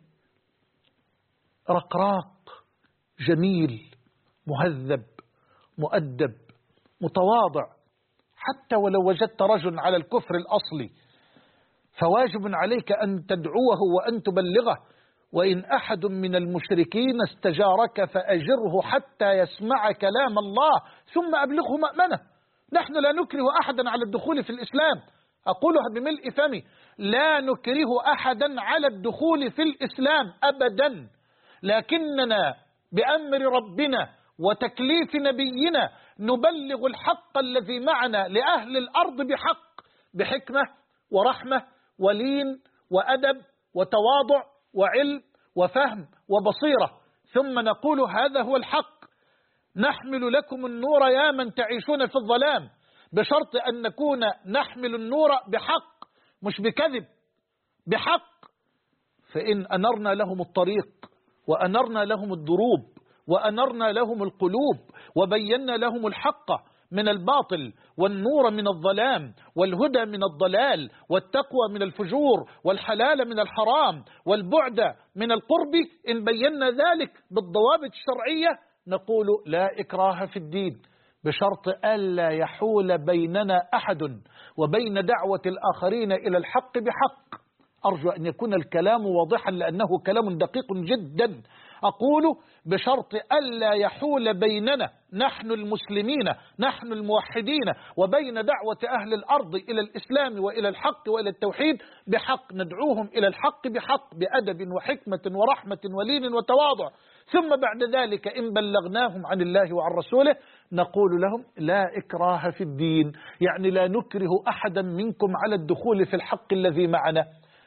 رقراق جميل مهذب مؤدب متواضع. حتى ولو وجدت رجل على الكفر الأصلي فواجب عليك أن تدعوه وأن تبلغه. وإن أحد من المشركين استجارك فأجره حتى يسمع كلام الله ثم أبلغه مأمنه. نحن لا نكره أحدا على الدخول في الإسلام، أقولها بملء فمي، لا نكره أحدا على الدخول في الإسلام أبدا، لكننا بأمر ربنا وتكليف نبينا نبلغ الحق الذي معنا لأهل الأرض بحق، بحكمة ورحمة ولين وأدب وتواضع وعلم وفهم وبصيرة، ثم نقول هذا هو الحق. نحمل لكم النور يا من تعيشون في الظلام، بشرط أن نكون نحمل النور بحق مش بكذب، بحق. فإن أنرنا لهم الطريق وأنرنا لهم الدروب وأنرنا لهم القلوب وبينا لهم الحق من الباطل والنور من الظلام والهدى من الضلال والتقوى من الفجور والحلال من الحرام والبعد من القرب، إن بينا ذلك بالضوابط الشرعية نقول لا إكراه في الدين، بشرط ألا يحول بيننا أحد وبين دعوة الآخرين إلى الحق بحق. أرجو أن يكون الكلام واضحا لأنه كلام دقيق جدا. أقول بشرط ألا يحول بيننا نحن المسلمين نحن الموحدين وبين دعوة أهل الأرض إلى الإسلام وإلى الحق وإلى التوحيد بحق، ندعوهم إلى الحق بحق بأدب وحكمة ورحمة ولين وتواضع. ثم بعد ذلك إن بلغناهم عن الله وعن رسوله نقول لهم لا إكراه في الدين، يعني لا نكره أحدا منكم على الدخول في الحق الذي معنا.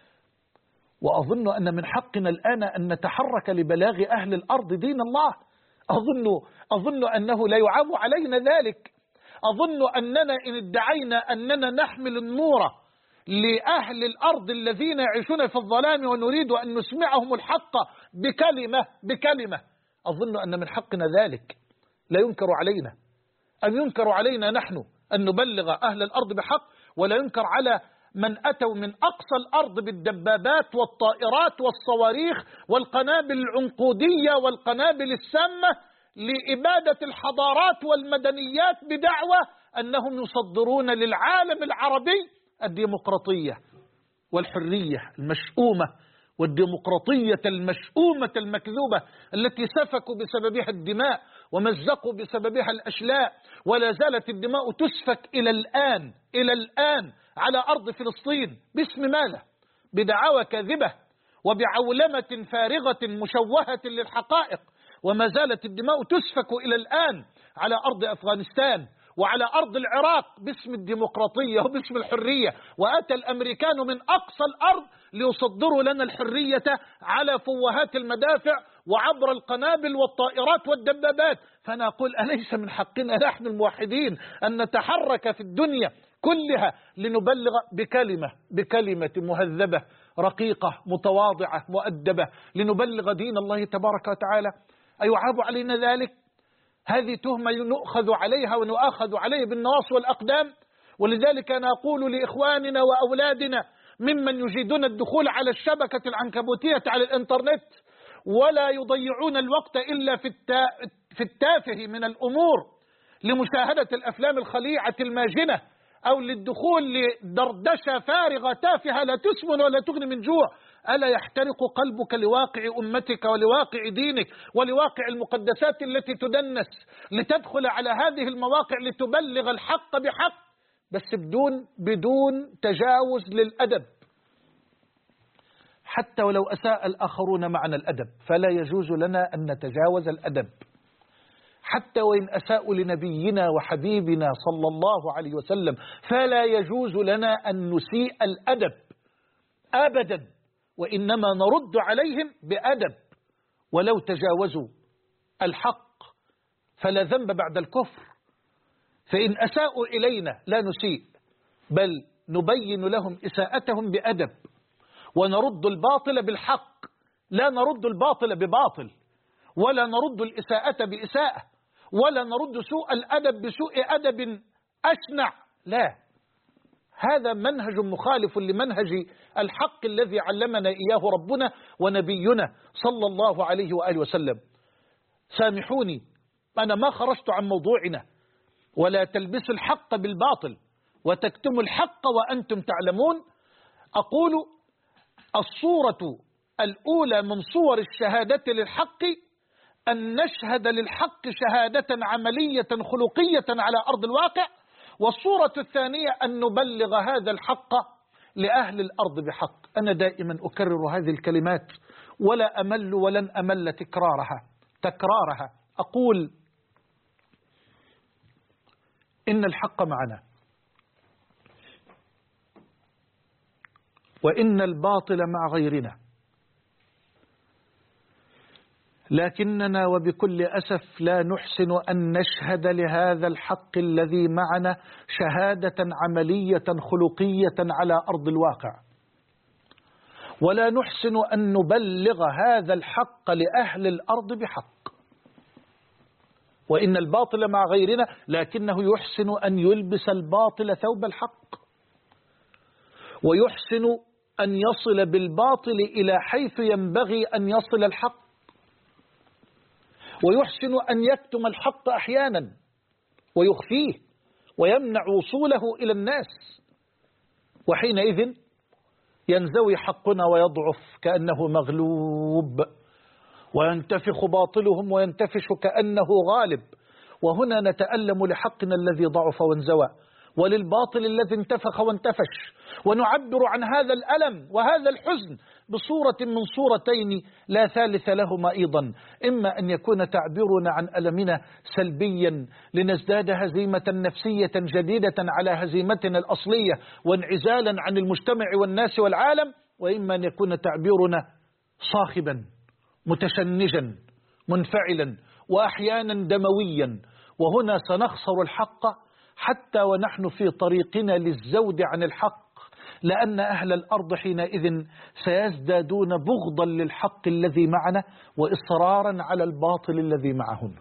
وأظن أن من حقنا الآن أن نتحرك لبلاغ أهل الأرض دين الله. أظن أنه لا يعاب علينا ذلك. أظن أننا إن ادعينا أننا نحمل النور لأهل الأرض الذين يعيشون في الظلام ونريد أن نسمعهم الحق بكلمة أظن أن من حقنا ذلك، لا ينكر علينا. أن ينكر علينا نحن أن نبلغ أهل الأرض بحق، ولا ينكر على من أتوا من أقصى الأرض بالدبابات والطائرات والصواريخ والقنابل العنقودية والقنابل السامة لإبادة الحضارات والمدنيات بدعوة أنهم يصدرون للعالم العربي الديمقراطية والحرية المشؤومة والديمقراطية المشؤومة المكذوبة التي سفكوا بسببها الدماء ومزقوا بسببها الأشلاء، ولا زالت الدماء تسفك إلى الآن على أرض فلسطين. باسم ماذا؟ بدعاوى كاذبة وبعولمة فارغة مشوهة للحقائق، وما زالت الدماء تسفك إلى الآن على أرض أفغانستان وعلى أرض العراق باسم الديمقراطية وباسم الحرية. وأتى الأمريكان من أقصى الأرض ليصدروا لنا الحرية على فوهات المدافع وعبر القنابل والطائرات والدبابات. فأنا أقول أليس من حقنا نحن الموحدين أن نتحرك في الدنيا كلها لنبلغ بكلمة مهذبة رقيقة متواضعة مؤدبة، لنبلغ دين الله تبارك وتعالى. أيعاب علينا ذلك؟ هذه تهمة نؤخذ عليها ونؤخذ عليه بالنواصي والأقدام. ولذلك أنا أقول لإخواننا وأولادنا ممن يجيدون الدخول على الشبكة العنكبوتية على الإنترنت ولا يضيعون الوقت إلا في التافه من الأمور، لمشاهدة الأفلام الخليعة الماجنة أو للدخول لدردشة فارغة تافهة لا تسمن ولا تغني من جوع، ألا يحترق قلبك لواقع أمتك ولواقع دينك ولواقع المقدسات التي تدنس لتدخل على هذه المواقع لتبلغ الحق بحق، بس بدون تجاوز للأدب. حتى ولو أساء الآخرون معنا الأدب فلا يجوز لنا أن نتجاوز الأدب، حتى وإن أساءوا لنبينا وحبيبنا صلى الله عليه وسلم فلا يجوز لنا أن نسيء الأدب أبدا، وإنما نرد عليهم بأدب. ولو تجاوزوا الحق فلا ذنب بعد الكفر، فإن أساءوا إلينا لا نسيء، بل نبين لهم إساءتهم بأدب، ونرد الباطل بالحق، لا نرد الباطل بباطل، ولا نرد الإساءة بإساءة، ولا نرد سوء الأدب بسوء أدب أشنع، لا، هذا منهج مخالف لمنهج الحق الذي علمنا إياه ربنا ونبينا صلى الله عليه وآله وسلم. سامحوني أنا ما خرجت عن موضوعنا، ولا تلبس الحق بالباطل وتكتم الحق وأنتم تعلمون. أقول الصورة الأولى من صور الشهادة للحق أن نشهد للحق شهادة عملية خلقية على أرض الواقع، والصورة الثانية أن نبلغ هذا الحق لأهل الأرض بحق. أنا دائما أكرر هذه الكلمات ولا أمل ولن أمل تكرارها. أقول إن الحق معنا، وإن الباطل مع غيرنا، لكننا وبكل أسف لا نحسن أن نشهد لهذا الحق الذي معنا شهادة عملية خلقية على أرض الواقع، ولا نحسن أن نبلغ هذا الحق لأهل الأرض بحق. وإن الباطل مع غيرنا، لكنه يحسن أن يلبس الباطل ثوب الحق، ويحسن أن يصل بالباطل إلى حيث ينبغي أن يصل الحق، ويحسن أن يكتم الحق أحيانا ويخفيه ويمنع وصوله إلى الناس، وحينئذ ينزوي حقنا ويضعف كأنه مغلوب، وينتفخ باطلهم وينتفش كأنه غالب. وهنا نتألم لحقنا الذي ضعف وانزوى، وللباطل الذي انتفخ وانتفش، ونعبر عن هذا الألم وهذا الحزن بصورة من صورتين لا ثالث لهما أيضا. إما أن يكون تعبيرنا عن ألمنا سلبيا لنزداد هزيمة نفسية جديدة على هزيمتنا الأصلية وانعزالا عن المجتمع والناس والعالم، وإما أن يكون تعبيرنا صاخبا متشنجا منفعلا وأحيانا دمويا. وهنا سنخسر الحق حتى ونحن في طريقنا للزود عن الحق، لأن أهل الأرض حينئذ سيزدادون بغضا للحق الذي معنا وإصرارا على الباطل الذي معهم.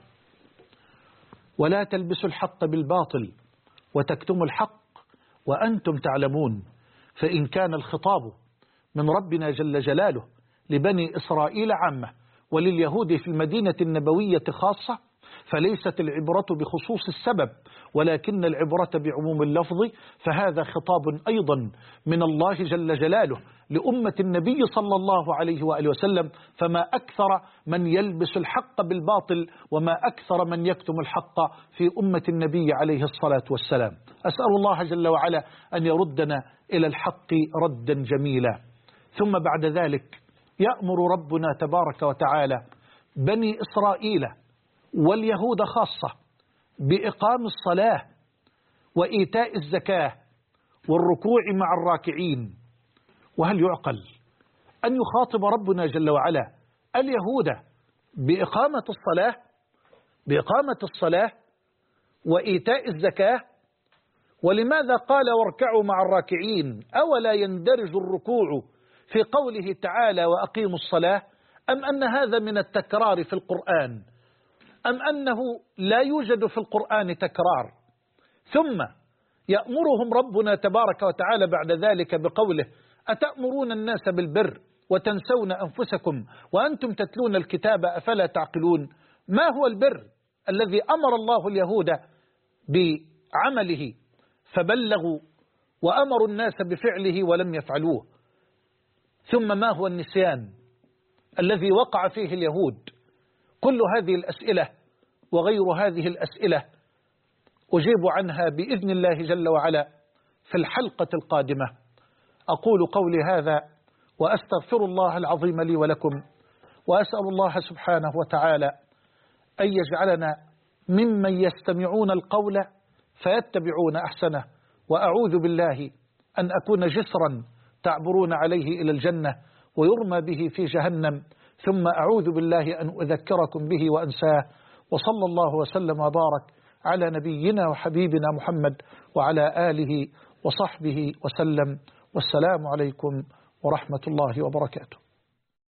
ولا تلبسوا الحق بالباطل وتكتموا الحق وأنتم تعلمون. فإن كان الخطاب من ربنا جل جلاله لبني إسرائيل عامة ولليهود في المدينة النبوية خاصة، فليست العبرة بخصوص السبب ولكن العبرة بعموم اللفظ. فهذا خطاب أيضا من الله جل جلاله لأمة النبي صلى الله عليه وآله وسلم، فما أكثر من يلبس الحق بالباطل وما أكثر من يكتم الحق في أمة النبي عليه الصلاة والسلام. أسأل الله جل وعلا أن يردنا إلى الحق ردا جميلا. ثم بعد ذلك يأمر ربنا تبارك وتعالى بني إسرائيل واليهود خاصة بإقام الصلاة وإيتاء الزكاة والركوع مع الراكعين. وهل يعقل أن يخاطب ربنا جل وعلا اليهود بإقامة الصلاة وإيتاء الزكاة ولماذا قال واركعوا مع الراكعين؟ أولا يندرج الركوع في قوله تعالى وأقيموا الصلاة، أم أن هذا من التكرار في القرآن، أم أنه لا يوجد في القرآن تكرار؟ ثم يأمرهم ربنا تبارك وتعالى بعد ذلك بقوله أتأمرون الناس بالبر وتنسون أنفسكم وأنتم تتلون الكتاب أفلا تعقلون؟ ما هو البر الذي أمر الله اليهود بعمله فبلغوا وأمروا الناس بفعله ولم يفعلوه؟ ثم ما هو النسيان الذي وقع فيه اليهود؟ كل هذه الأسئلة وغير هذه الأسئلة أجيب عنها بإذن الله جل وعلا في الحلقة القادمة. أقول قولي هذا وأستغفر الله العظيم لي ولكم، وأسأل الله سبحانه وتعالى أن يجعلنا ممن يستمعون القول فيتبعون أحسنه، وأعوذ بالله أن أكون جسرا تعبرون عليه إلى الجنة ويرمى به في جهنم، ثم أعوذ بالله أن أذكركم به وأنساه. وصلى الله وسلم وبارك على نبينا وحبيبنا محمد وعلى آله وصحبه وسلم، والسلام عليكم ورحمة الله وبركاته.